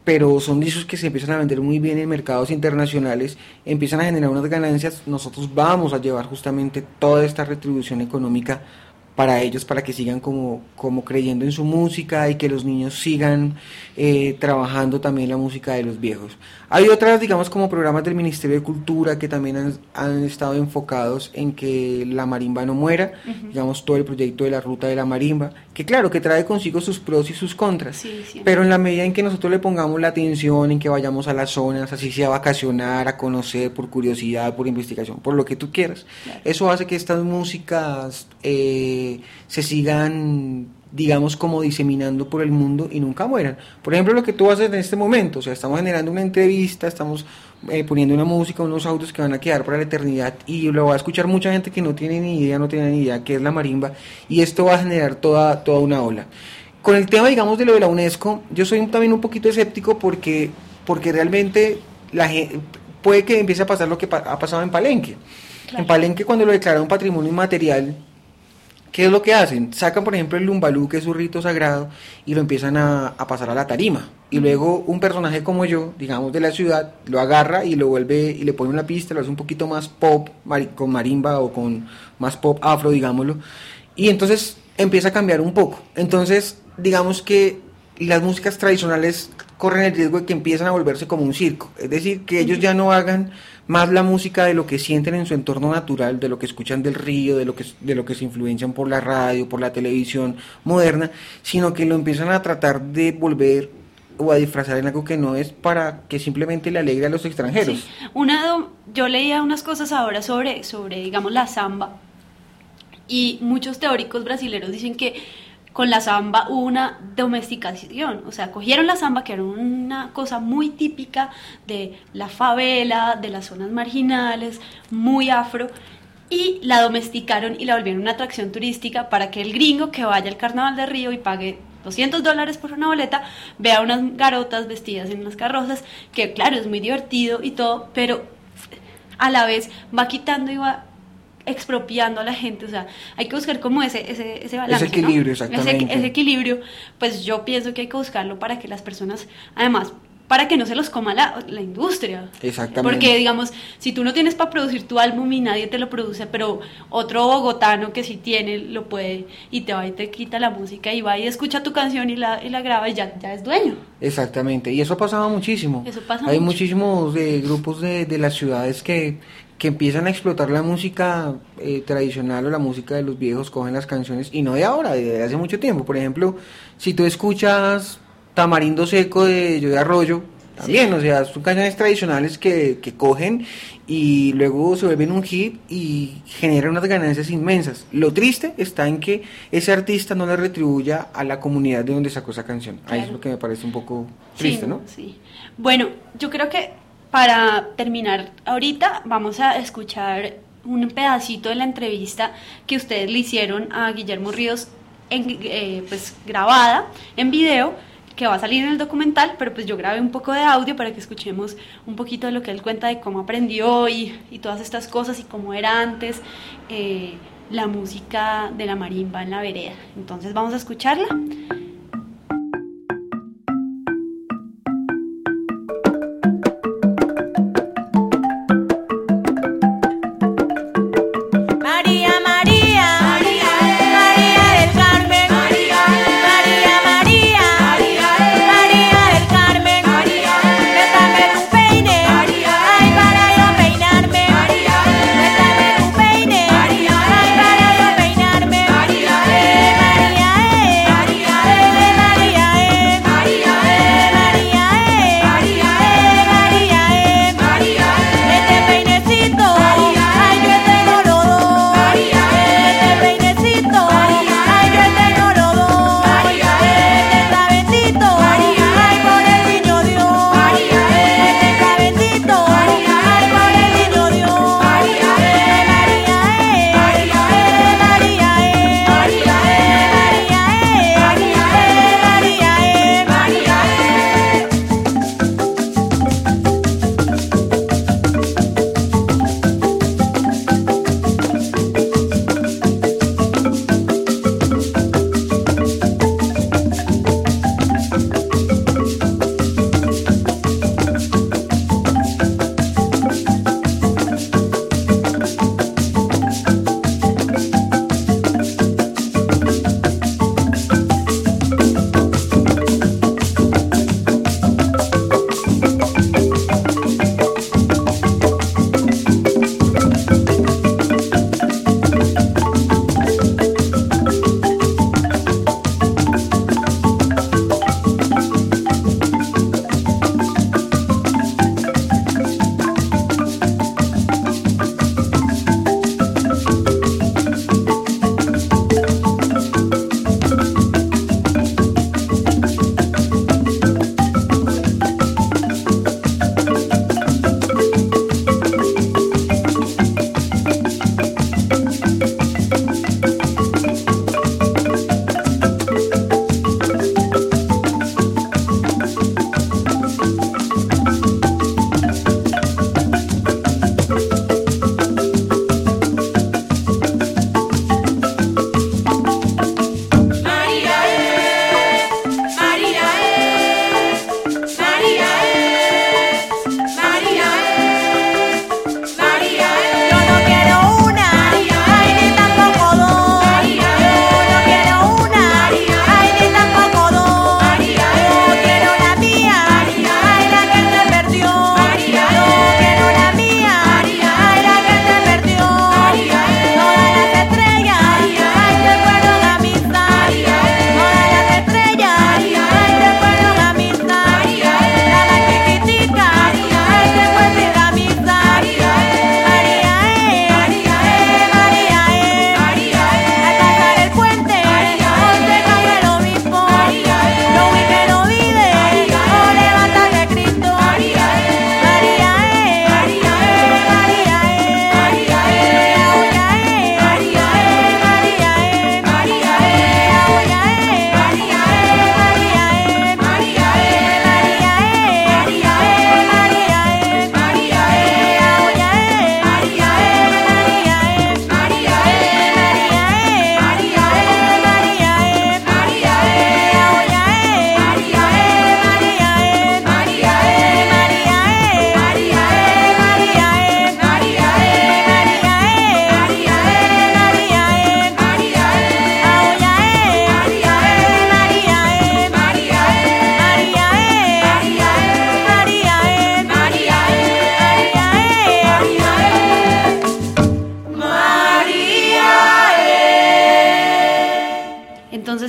pero son discos que se empiezan a vender muy bien en mercados internacionales, empiezan a generar unas ganancias, nosotros vamos a llevar justamente toda esta retribución económica para ellos, para que sigan como creyendo en su música y que los niños sigan trabajando también la música de los viejos. Hay otras, digamos, como programas del Ministerio de Cultura que también han estado enfocados en que la marimba no muera, digamos, todo el proyecto de la Ruta de la Marimba, que claro, que trae consigo sus pros y sus contras, sí. Pero en la medida en que nosotros le pongamos la atención, en que vayamos a las zonas, así sea a vacacionar, a conocer, por curiosidad, por investigación, por lo que tú quieras, claro. Eso hace que estas músicas se sigan, digamos, como diseminando por el mundo y nunca mueran. Por ejemplo, lo que tú haces en este momento, o sea, estamos generando una entrevista, estamos poniendo una música, unos audios que van a quedar para la eternidad y lo va a escuchar mucha gente que no tiene ni idea qué es la marimba, y esto va a generar toda una ola. Con el tema, digamos, de lo de la UNESCO, yo soy también un poquito escéptico porque realmente la gente, puede que empiece a pasar lo que ha pasado en Palenque. Claro. En Palenque, cuando lo declararon patrimonio inmaterial, ¿qué es lo que hacen? Sacan, por ejemplo, el lumbalú, que es su rito sagrado, y lo empiezan a pasar a la tarima. Y luego un personaje como yo, digamos, de la ciudad, lo agarra y lo vuelve y le pone una pista, lo hace un poquito más pop, con marimba o con más pop afro, digámoslo. Y entonces empieza a cambiar un poco. Entonces, digamos que las músicas tradicionales corren el riesgo de que empiezan a volverse como un circo. Es decir, que ellos ya no hagan más la música de lo que sienten en su entorno natural, de lo que escuchan del río, de lo que se influencian por la radio, por la televisión moderna, sino que lo empiezan a tratar de volver o a disfrazar en algo que no es, para que simplemente le alegre a los extranjeros. Sí. Yo leía unas cosas ahora sobre digamos, la samba, y muchos teóricos brasileños dicen que con la samba hubo una domesticación, o sea, cogieron la samba, que era una cosa muy típica de la favela, de las zonas marginales, muy afro, y la domesticaron y la volvieron una atracción turística para que el gringo que vaya al Carnaval de Río y pague $200 por una boleta, vea unas garotas vestidas en unas carrozas, que claro, es muy divertido y todo, pero a la vez va quitando y va expropiando a la gente. O sea, hay que buscar como ese balance, ese equilibrio, ¿no? Exactamente. Ese equilibrio, pues yo pienso que hay que buscarlo para que las personas, además, para que no se los coma la industria. Exactamente. Porque, digamos, si tú no tienes para producir tu álbum y nadie te lo produce, pero otro bogotano que sí tiene, lo puede, y te va y te quita la música y va y escucha tu canción y la graba y ya es dueño. Exactamente, y eso pasaba muchísimo. Hay muchísimos grupos de las ciudades que empiezan a explotar la música tradicional o la música de los viejos, cogen las canciones, y no de ahora, de hace mucho tiempo. Por ejemplo, si tú escuchas Tamarindo Seco de Joey Arroyo, también, sí. O sea, son canciones tradicionales que cogen y luego se vuelven un hit y generan unas ganancias inmensas. Lo triste está en que ese artista no le retribuya a la comunidad de donde sacó esa canción. Claro. Ahí es lo que me parece un poco triste, sí, ¿no? Sí. Bueno, yo creo que para terminar ahorita vamos a escuchar un pedacito de la entrevista que ustedes le hicieron a Guillermo Ríos, pues grabada en video, que va a salir en el documental, pero pues yo grabé un poco de audio para que escuchemos un poquito de lo que él cuenta de cómo aprendió y todas estas cosas y cómo era antes la música de la marimba en la vereda. Entonces vamos a escucharla. María,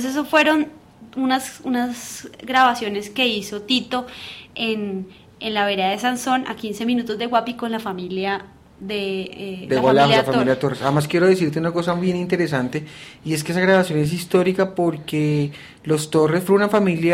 Entonces eso fueron unas grabaciones que hizo Tito en la vereda de Sansón, a 15 minutos de Guapi, con la familia de la familia Torres. Además quiero decirte una cosa bien interesante, y es que esa grabación es histórica porque los Torres fueron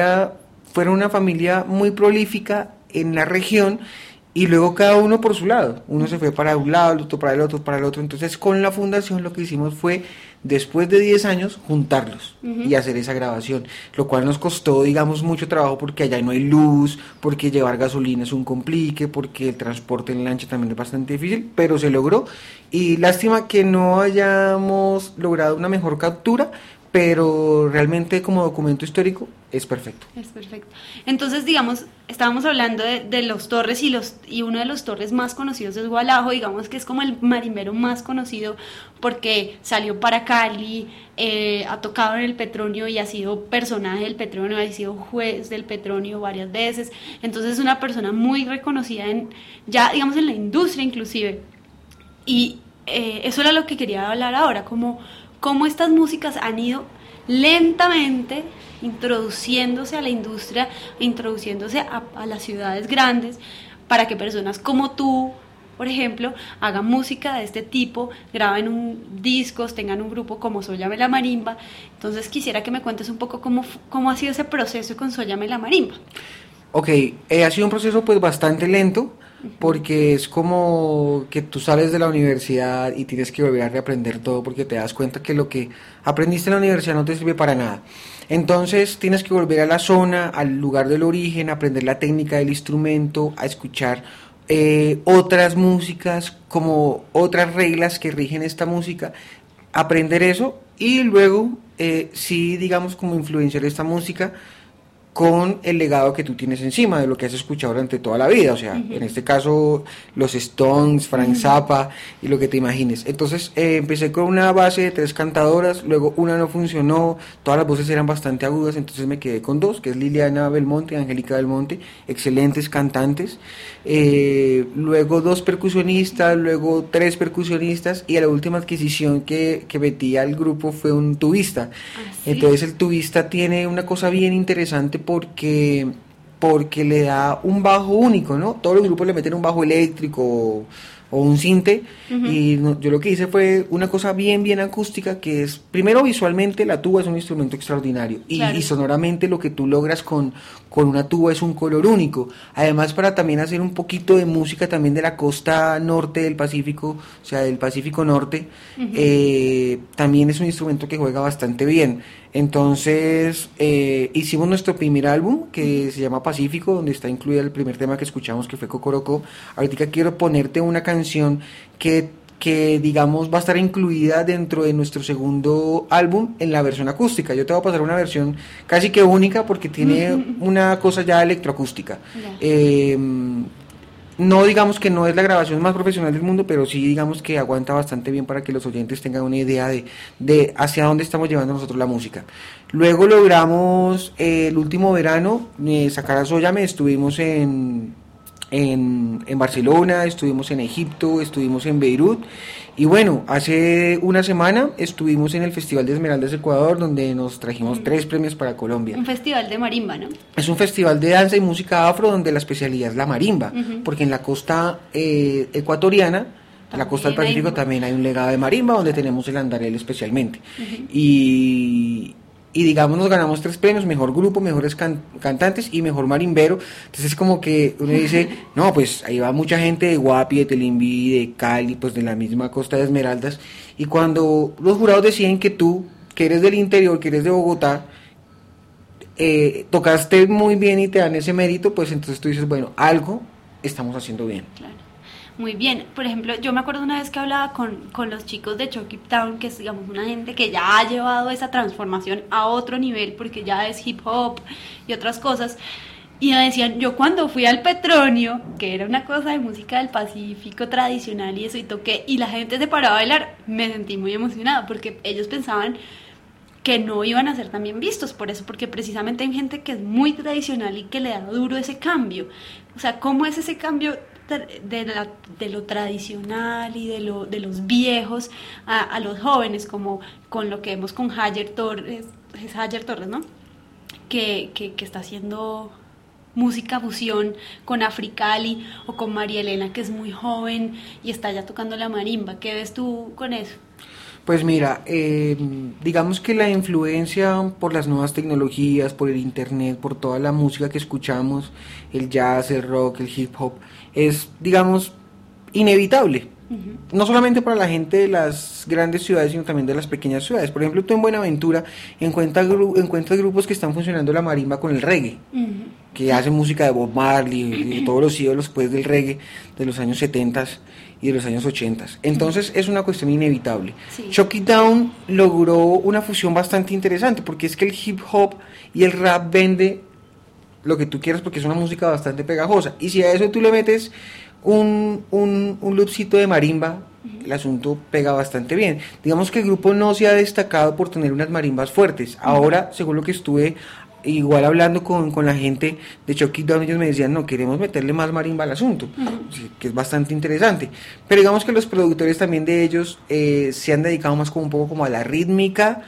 una familia muy prolífica en la región, y luego cada uno por su lado. Uno se fue para un lado, el otro para el otro, para el otro. Entonces con la fundación lo que hicimos fue, después de 10 años, juntarlos y hacer esa grabación, lo cual nos costó, digamos, mucho trabajo, porque allá no hay luz, porque llevar gasolina es un complique, porque el transporte en lancha también es bastante difícil, pero se logró, y lástima que no hayamos logrado una mejor captura, pero realmente como documento histórico es perfecto. Es perfecto. Entonces, digamos, estábamos hablando de los Torres, y uno de los Torres más conocidos es Gualajo, digamos que es como el marimbero más conocido porque salió para Cali, ha tocado en el Petronio y ha sido personaje del Petronio, ha sido juez del Petronio varias veces. Entonces es una persona muy reconocida ya digamos en la industria inclusive, y eso era lo que quería hablar ahora, como estas músicas han ido lentamente introduciéndose a la industria, introduciéndose a las ciudades grandes, para que personas como tú, por ejemplo, hagan música de este tipo, graben discos, tengan un grupo como Sóllame la Marimba. Entonces quisiera que me cuentes un poco cómo ha sido ese proceso con Sóllame la Marimba. Ok, ha sido un proceso pues bastante lento, porque es como que tú sales de la universidad y tienes que volver a reaprender todo, porque te das cuenta que lo que aprendiste en la universidad no te sirve para nada. Entonces tienes que volver a la zona, al lugar del origen, aprender la técnica del instrumento, a escuchar otras músicas, como otras reglas que rigen esta música, aprender eso, y luego sí, digamos, como influenciar esta música con el legado que tú tienes encima de lo que has escuchado durante toda la vida, o sea, en este caso los Stones, Frank Zappa y lo que te imagines. Entonces empecé con una base de 3 cantadoras, luego una no funcionó, todas las voces eran bastante agudas, entonces me quedé con 2, que es Liliana Belmonte y Angélica Belmonte, excelentes cantantes, luego 2 percusionistas, luego 3 percusionistas, y a la última adquisición que metí al grupo fue un tubista. ¿Sí? Entonces el tubista tiene una cosa bien interesante, porque le da un bajo único, ¿no? Todos los grupos le meten un bajo eléctrico o un sinte, y yo lo que hice fue una cosa bien acústica, que es, primero, visualmente la tuba es un instrumento extraordinario, y sonoramente lo que tú logras con una tuba es un color único. Además, para también hacer un poquito de música también de la costa norte del Pacífico, o sea, del Pacífico Norte, también es un instrumento que juega bastante bien. Entonces hicimos nuestro primer álbum, que se llama Pacífico, donde está incluida el primer tema que escuchamos, que fue Cocorocó. Ahorita quiero ponerte una canción que digamos va a estar incluida dentro de nuestro segundo álbum en la versión acústica. Yo te voy a pasar una versión casi que única, porque tiene una cosa ya electroacústica. No digamos que no es la grabación más profesional del mundo, pero sí digamos que aguanta bastante bien para que los oyentes tengan una idea de hacia dónde estamos llevando nosotros la música. Luego logramos el último verano sacar a Sóllame. Estuvimos en Barcelona, estuvimos en Egipto, estuvimos en Beirut, y bueno, hace una semana estuvimos en el Festival de Esmeraldas Ecuador, donde nos trajimos 3 premios para Colombia. Un festival de marimba, ¿no? Es un festival de danza y música afro, donde la especialidad es la marimba, porque en la costa ecuatoriana, en la costa del Pacífico, también hay un legado de marimba, donde tenemos el andarel especialmente. Y digamos, nos ganamos 3 premios: mejor grupo, mejores cantantes y mejor marimbero. Entonces como que uno dice, no, pues ahí va mucha gente de Guapi, de Telimbí, de Cali, pues de la misma costa de Esmeraldas. Y cuando los jurados deciden que tú, que eres del interior, que eres de Bogotá, tocaste muy bien y te dan ese mérito, pues entonces tú dices, bueno, algo estamos haciendo bien. Claro. Muy bien. Por ejemplo, yo me acuerdo una vez que hablaba con los chicos de Chucky Town, que es, digamos, una gente que ya ha llevado esa transformación a otro nivel, porque ya es hip hop y otras cosas, y me decían, yo cuando fui al Petronio, que era una cosa de música del Pacífico tradicional y eso, y toqué, y la gente se paraba a bailar, me sentí muy emocionada, porque ellos pensaban que no iban a ser tan bien vistos por eso, porque precisamente hay gente que es muy tradicional y que le da duro ese cambio. O sea, ¿cómo es ese cambio de lo tradicional y de los viejos a los jóvenes, como con lo que vemos con Hayer Torres, es Hayer Torres, ¿no? Que está haciendo música fusión con Africali, o con María Elena, que es muy joven y está ya tocando la marimba. ¿Qué ves tú con eso? Pues mira, digamos que la influencia por las nuevas tecnologías, por el internet, por toda la música que escuchamos, el jazz, el rock, el hip hop, es, digamos, inevitable. No solamente para la gente de las grandes ciudades, sino también de las pequeñas ciudades. Por ejemplo, tú en Buenaventura encuentras grupos que están funcionando la marimba con el reggae, que hacen música de Bob Marley y todos los ídolos pues, del reggae de los años 70 y de los años 80. Entonces es una cuestión inevitable. Sí. Shock It Down logró una fusión bastante interesante, porque es que el hip hop y el rap vende lo que tú quieras, porque es una música bastante pegajosa. Y si a eso tú le metes un loopcito de marimba, el asunto pega bastante bien. Digamos que el grupo no se ha destacado por tener unas marimbas fuertes. Ahora, según lo que estuve igual hablando con la gente de Shock It Down, ellos me decían, no, queremos meterle más marimba al asunto, que es bastante interesante. Pero digamos que los productores también de ellos se han dedicado más como un poco como a la rítmica,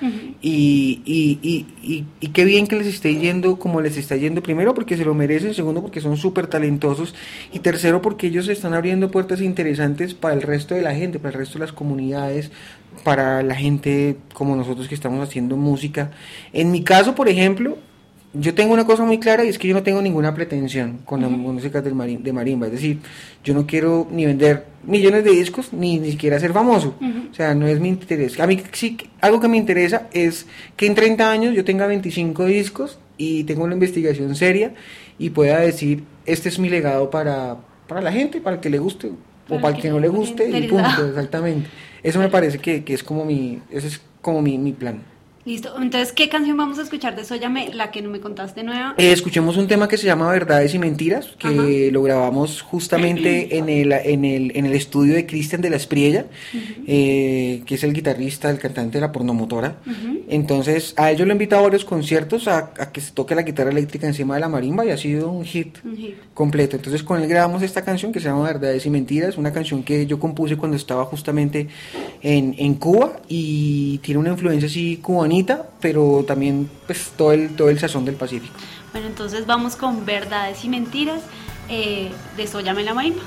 y qué bien que les esté yendo como les está yendo, primero porque se lo merecen, segundo porque son súper talentosos, y tercero porque ellos están abriendo puertas interesantes para el resto de la gente, para el resto de las comunidades, para la gente como nosotros que estamos haciendo música. En mi caso, por ejemplo, yo tengo una cosa muy clara, y es que yo no tengo ninguna pretensión con la música de marimba. Es decir, yo no quiero ni vender millones de discos, ni siquiera ser famoso. O sea, no es mi interés. A mí sí, algo que me interesa es que en 30 años yo tenga 25 discos y tenga una investigación seria y pueda decir, este es mi legado para la gente, para el que le guste o para el que no le guste, y punto, exactamente. Eso me parece que es como ese es como mi plan. Listo, entonces, ¿qué canción vamos a escuchar de Sóllame, la que no me contaste nueva? Escuchemos un tema que se llama Verdades y Mentiras, que lo grabamos justamente en el estudio de Cristian de la Espriella, que es el guitarrista, el cantante de La Pornomotora. Entonces, a él yo lo he invitado a varios conciertos a que se toque la guitarra eléctrica encima de la marimba, y ha sido un hit completo. Entonces, con él grabamos esta canción que se llama Verdades y Mentiras, una canción que yo compuse cuando estaba justamente en Cuba, y tiene una influencia así cubanita, pero también pues todo el sazón del Pacífico. Bueno, entonces vamos con Verdades y Mentiras de Sóllame la marimba.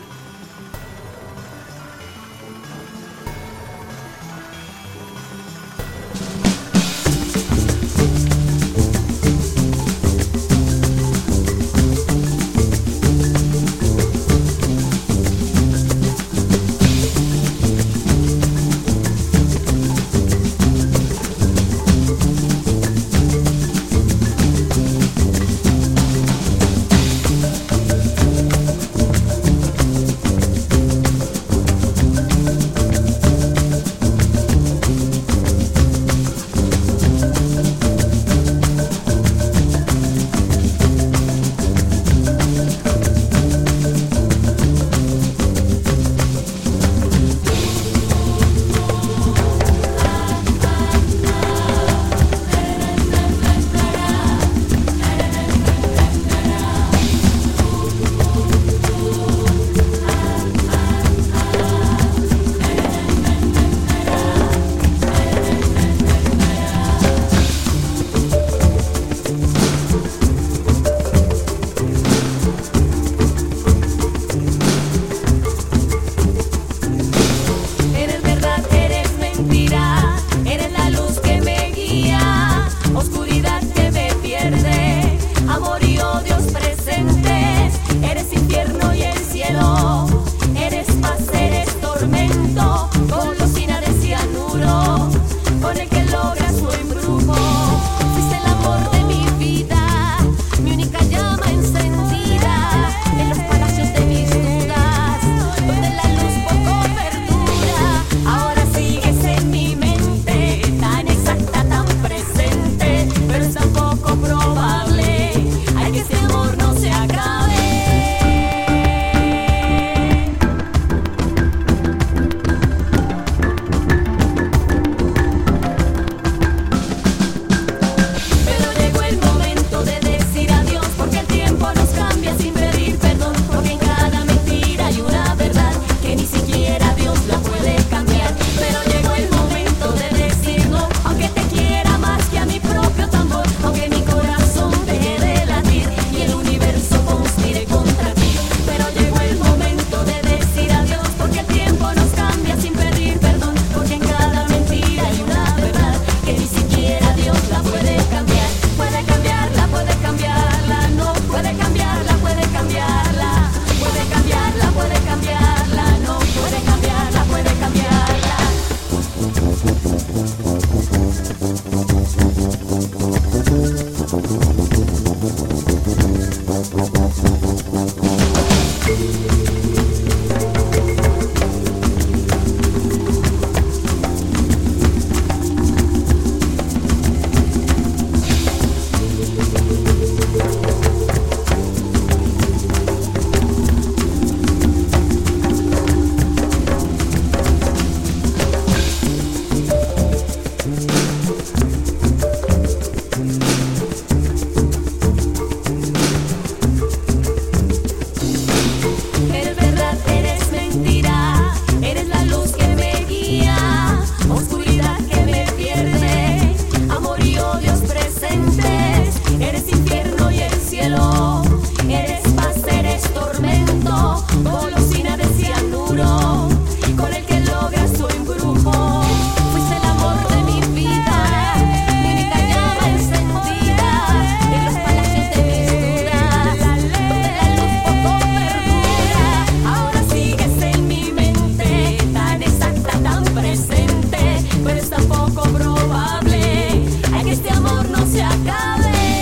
mía, oscuridad que me pierde, amor y odios presentes, eres infierno y el cielo, eres paz, eres tormento, golosina de cianuro, con el que logras tu embrujo, fuiste el amor de mi vida, mi cañaba encendida, en los palacios de mis dudas, donde la luz poco perdura, ahora sigues en mi mente, tan exacta, tan presente, pero es tan poco probable, ay, que este amor no se acabe.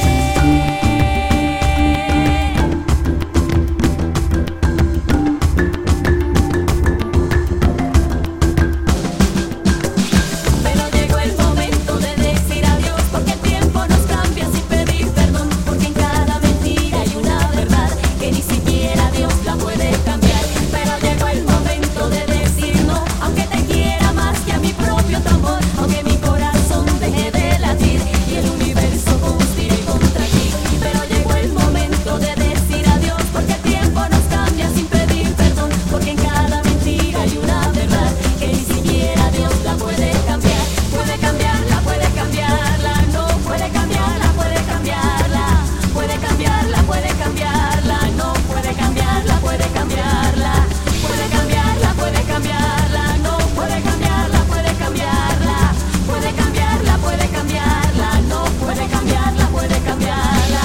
Pero llegó el momento de decir adiós, porque el tiempo nos cambia sin pedir perdón, porque en cada mentira hay una verdad que ni siquiera Dios la puede cambiar. Pero llegó el momento de decir no, aunque te quiera más que a mi propio tambor, aunque mi corazón deje de latir y el universo conspire contra ti. Pero llegó el momento de decir adiós, porque el tiempo nos cambia sin pedir perdón, porque en cada mentira hay una verdad que ni siquiera Dios la puede cambiar. Puede cambiarla, puede cambiarla, no puede cambiarla, puede cambiarla, puede cambiarla, puede cambiarla, no puede cambiarla, puede cambiarla, puede cambiarla, puede cambiarla, no puede cambiarla, puede cambiarla, puede cambiarla, puede cambiarla, no puede cambiarla, puede cambiarla.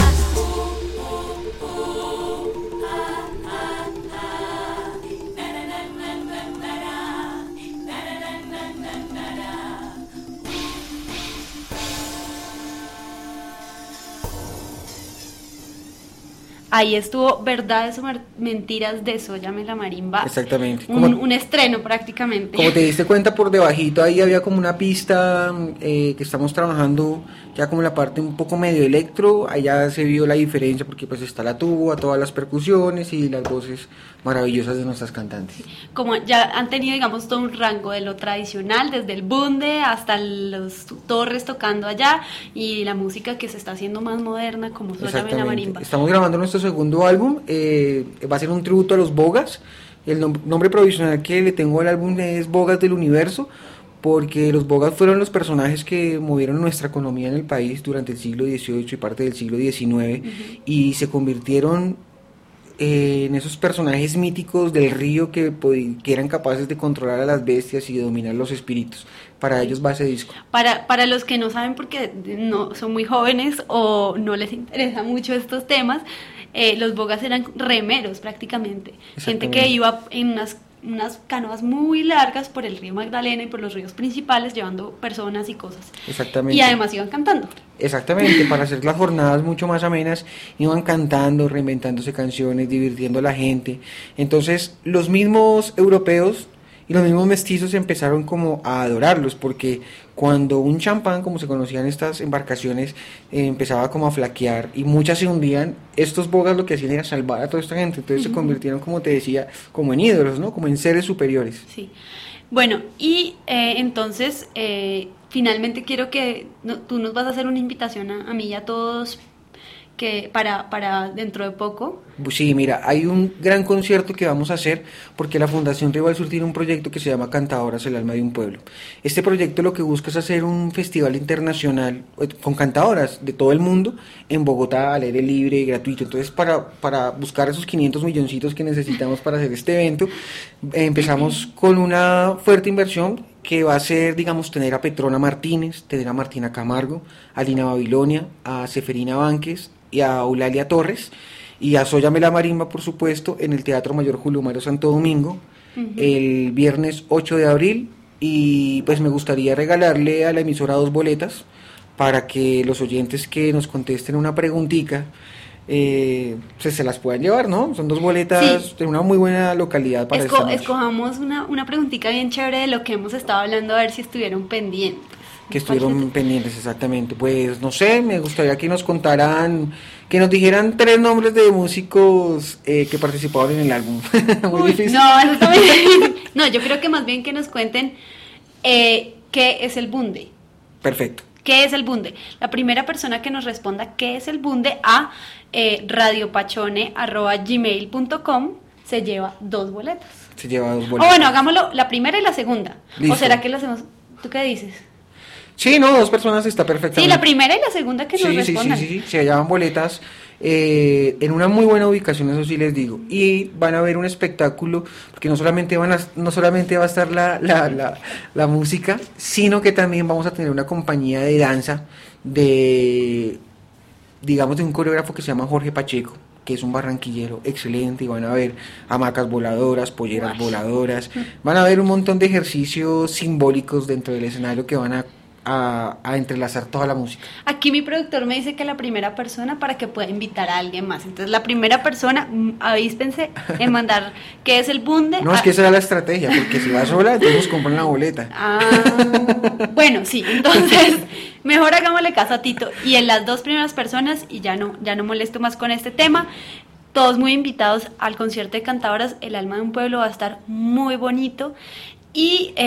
Ahí estuvo Verdades o Mentiras de Sóyame la Marimba. Exactamente. Un estreno prácticamente. Como te diste cuenta, por debajito ahí había como una pista que estamos trabajando ya como la parte un poco medio electro. Allá se vio la diferencia porque pues está la tuba, todas las percusiones y las voces maravillosas de nuestras cantantes. Como ya han tenido, digamos, todo un rango de lo tradicional, desde el bunde hasta los torres tocando allá, y la música que se está haciendo más moderna, como Sóyame la Marimba. Estamos grabando nuestro segundo álbum, va a ser un tributo a los Bogas. El nombre provisional que le tengo al álbum es Bogas del Universo, porque los Bogas fueron los personajes que movieron nuestra economía en el país durante el siglo XVIII y parte del siglo XIX, y se convirtieron en esos personajes míticos del río que eran capaces de controlar a las bestias y de dominar los espíritus. Para ellos va ese disco. Para los que no saben, porque no son muy jóvenes o no les interesa mucho estos temas, los Bogas eran remeros prácticamente, gente que iba en unas canoas muy largas por el río Magdalena y por los ríos principales llevando personas y cosas. Exactamente. Y además iban cantando. Exactamente, para hacer las jornadas mucho más amenas, iban cantando, reinventándose canciones, divirtiendo a la gente. Entonces, los mismos europeos y los mismos mestizos empezaron como a adorarlos, porque cuando un champán, como se conocían estas embarcaciones, empezaba como a flaquear y muchas se hundían, estos Bogas lo que hacían era salvar a toda esta gente. Entonces se convirtieron, como te decía, como en ídolos, ¿no? Como en seres superiores. Sí. Bueno, y entonces finalmente quiero que tú nos vas a hacer una invitación a mí y a todos que para dentro de poco. Sí, mira, hay un gran concierto que vamos a hacer porque la Fundación Rival Sur tiene un proyecto que se llama Cantadoras, el alma de un pueblo. Este proyecto lo que busca es hacer un festival internacional con cantadoras de todo el mundo en Bogotá, al aire libre y gratuito. Entonces, para buscar esos 500 milloncitos que necesitamos para hacer este evento, empezamos con una fuerte inversión que va a ser, digamos, tener a Petrona Martínez, tener a Martina Camargo, a Lina Babilonia, a Seferina Vánquez y a Eulalia Torres, y a Sóyame la Marimba, por supuesto, en el Teatro Mayor Julio Mario Santo Domingo, el viernes 8 de abril, y pues me gustaría regalarle a la emisora 2 boletas para que los oyentes que nos contesten una preguntica se las puedan llevar, ¿no? Son 2 boletas de una muy buena localidad para esta noche. Escojamos una preguntita bien chévere de lo que hemos estado hablando, a ver si estuvieron pendientes. Que estuvieron pendientes, exactamente. Pues no sé, me gustaría que nos contaran, que nos dijeran 3 nombres de músicos que participaron en el álbum. Muy difícil. No, eso está muy difícil. No, yo creo que más bien que nos cuenten qué es el bunde. Perfecto. ¿Qué es el bunde? La primera persona que nos responda qué es el bunde a radiopachone@gmail.com se lleva 2 boletas. se lleva 2 O boletas. bueno, hagámoslo la primera y la segunda. Listo. ¿O será que lo hacemos? ¿Tú qué dices? Sí, no, 2 personas está perfectamente. Sí, la primera y la segunda que nos Sí, respondan. sí, se llevan boletas en una muy buena ubicación, eso sí les digo, y van a ver un espectáculo, porque no solamente va a estar la música, sino que también vamos a tener una compañía de danza de un coreógrafo que se llama Jorge Pacheco, que es un barranquillero excelente, y van a ver hamacas voladoras, polleras voladoras, van a ver un montón de ejercicios simbólicos dentro del escenario que van a entrelazar toda la música. Aquí mi productor me dice que la primera persona para que pueda invitar a alguien más. Entonces la primera persona, avíspense en mandar qué es el bunde. No, es que esa era la estrategia, porque si va sola, entonces nos compran la boleta. Bueno, sí, entonces mejor hagámosle caso a Tito. Y en las 2 primeras personas, y ya no molesto más con este tema, todos muy invitados al concierto de cantadoras. El alma de un pueblo va a estar muy bonito. Y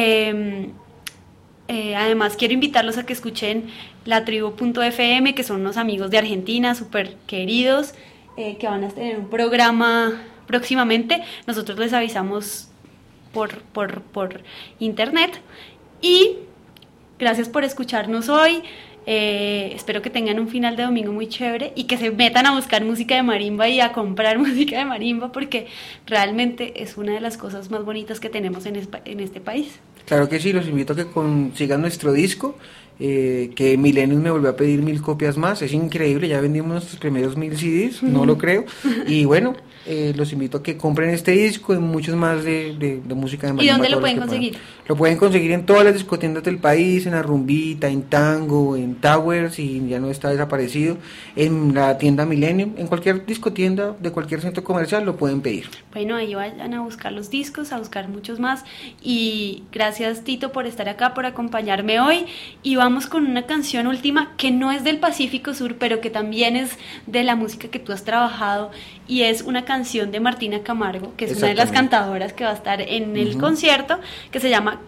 además quiero invitarlos a que escuchen latribu.fm, que son unos amigos de Argentina súper queridos, que van a tener un programa próximamente. Nosotros les avisamos por internet. Y gracias por escucharnos hoy. Espero que tengan un final de domingo muy chévere y que se metan a buscar música de marimba y a comprar música de marimba, porque realmente es una de las cosas más bonitas que tenemos en este país. Claro que sí, los invito a que consigan nuestro disco, que Millennium me volvió a pedir 1000 copias más, es increíble, ya vendimos nuestros primeros 1000 CDs, no lo creo, y bueno, los invito a que compren este disco y muchos más de música de marimba. ¿Y dónde lo todos los pueden que conseguir? puedan. Lo pueden conseguir en todas las discotiendas del país, en Arrumbita, en Tango, en Towers, y ya no está desaparecido, en la tienda Millennium, en cualquier discotienda de cualquier centro comercial lo pueden pedir. Bueno, ahí vayan a buscar los discos, a buscar muchos más, y gracias Tito por estar acá, por acompañarme hoy, y vamos con una canción última que no es del Pacífico Sur, pero que también es de la música que tú has trabajado, y es una canción de Martina Camargo, que es una de las cantadoras que va a estar en el concierto, que se llama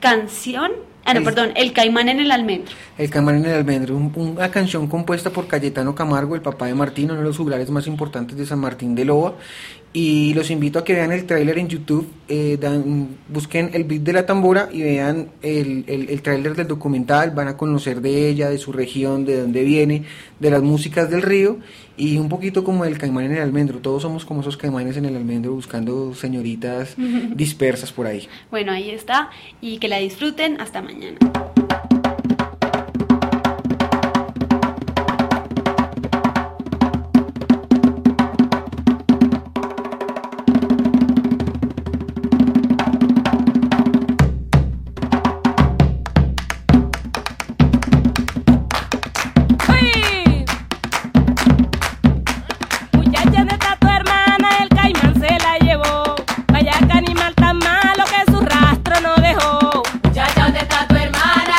El Caimán en el Almendro. El Caimán en el Almendro, una canción compuesta por Cayetano Camargo, el papá de Martín, uno de los juglares más importantes de San Martín de Loa. Y los invito a que vean el tráiler en YouTube, busquen el beat de la tambora y vean el tráiler del documental. Van a conocer de ella, de su región, de dónde viene, de las músicas del río y un poquito como el caimán en el almendro. Todos somos como esos caimanes en el almendro buscando señoritas dispersas por ahí. Bueno, ahí está, y que la disfruten. Hasta mañana. Muchacha, ¿dónde está tu hermana?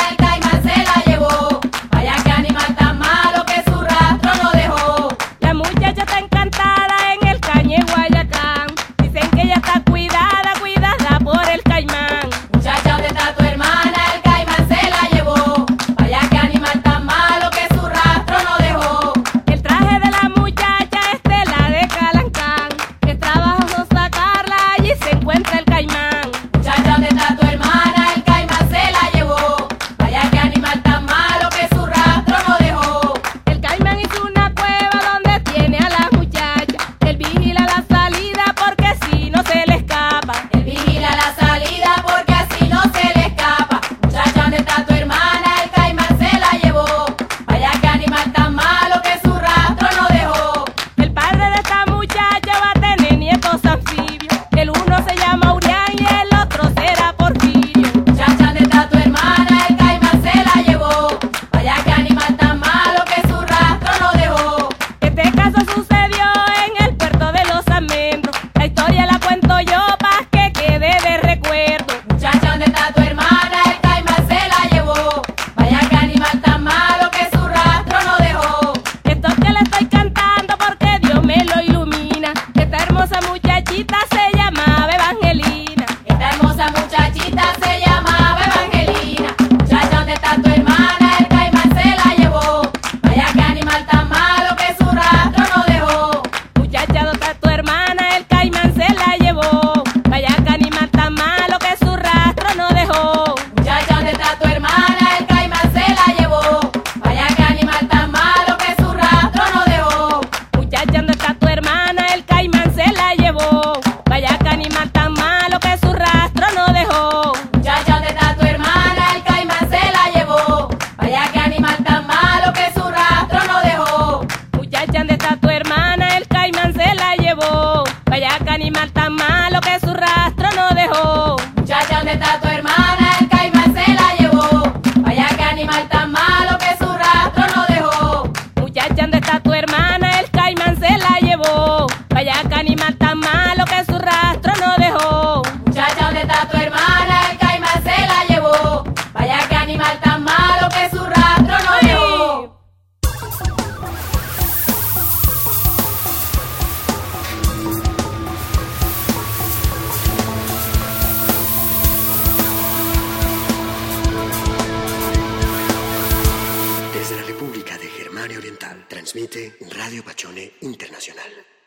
Radio Pachone Internacional.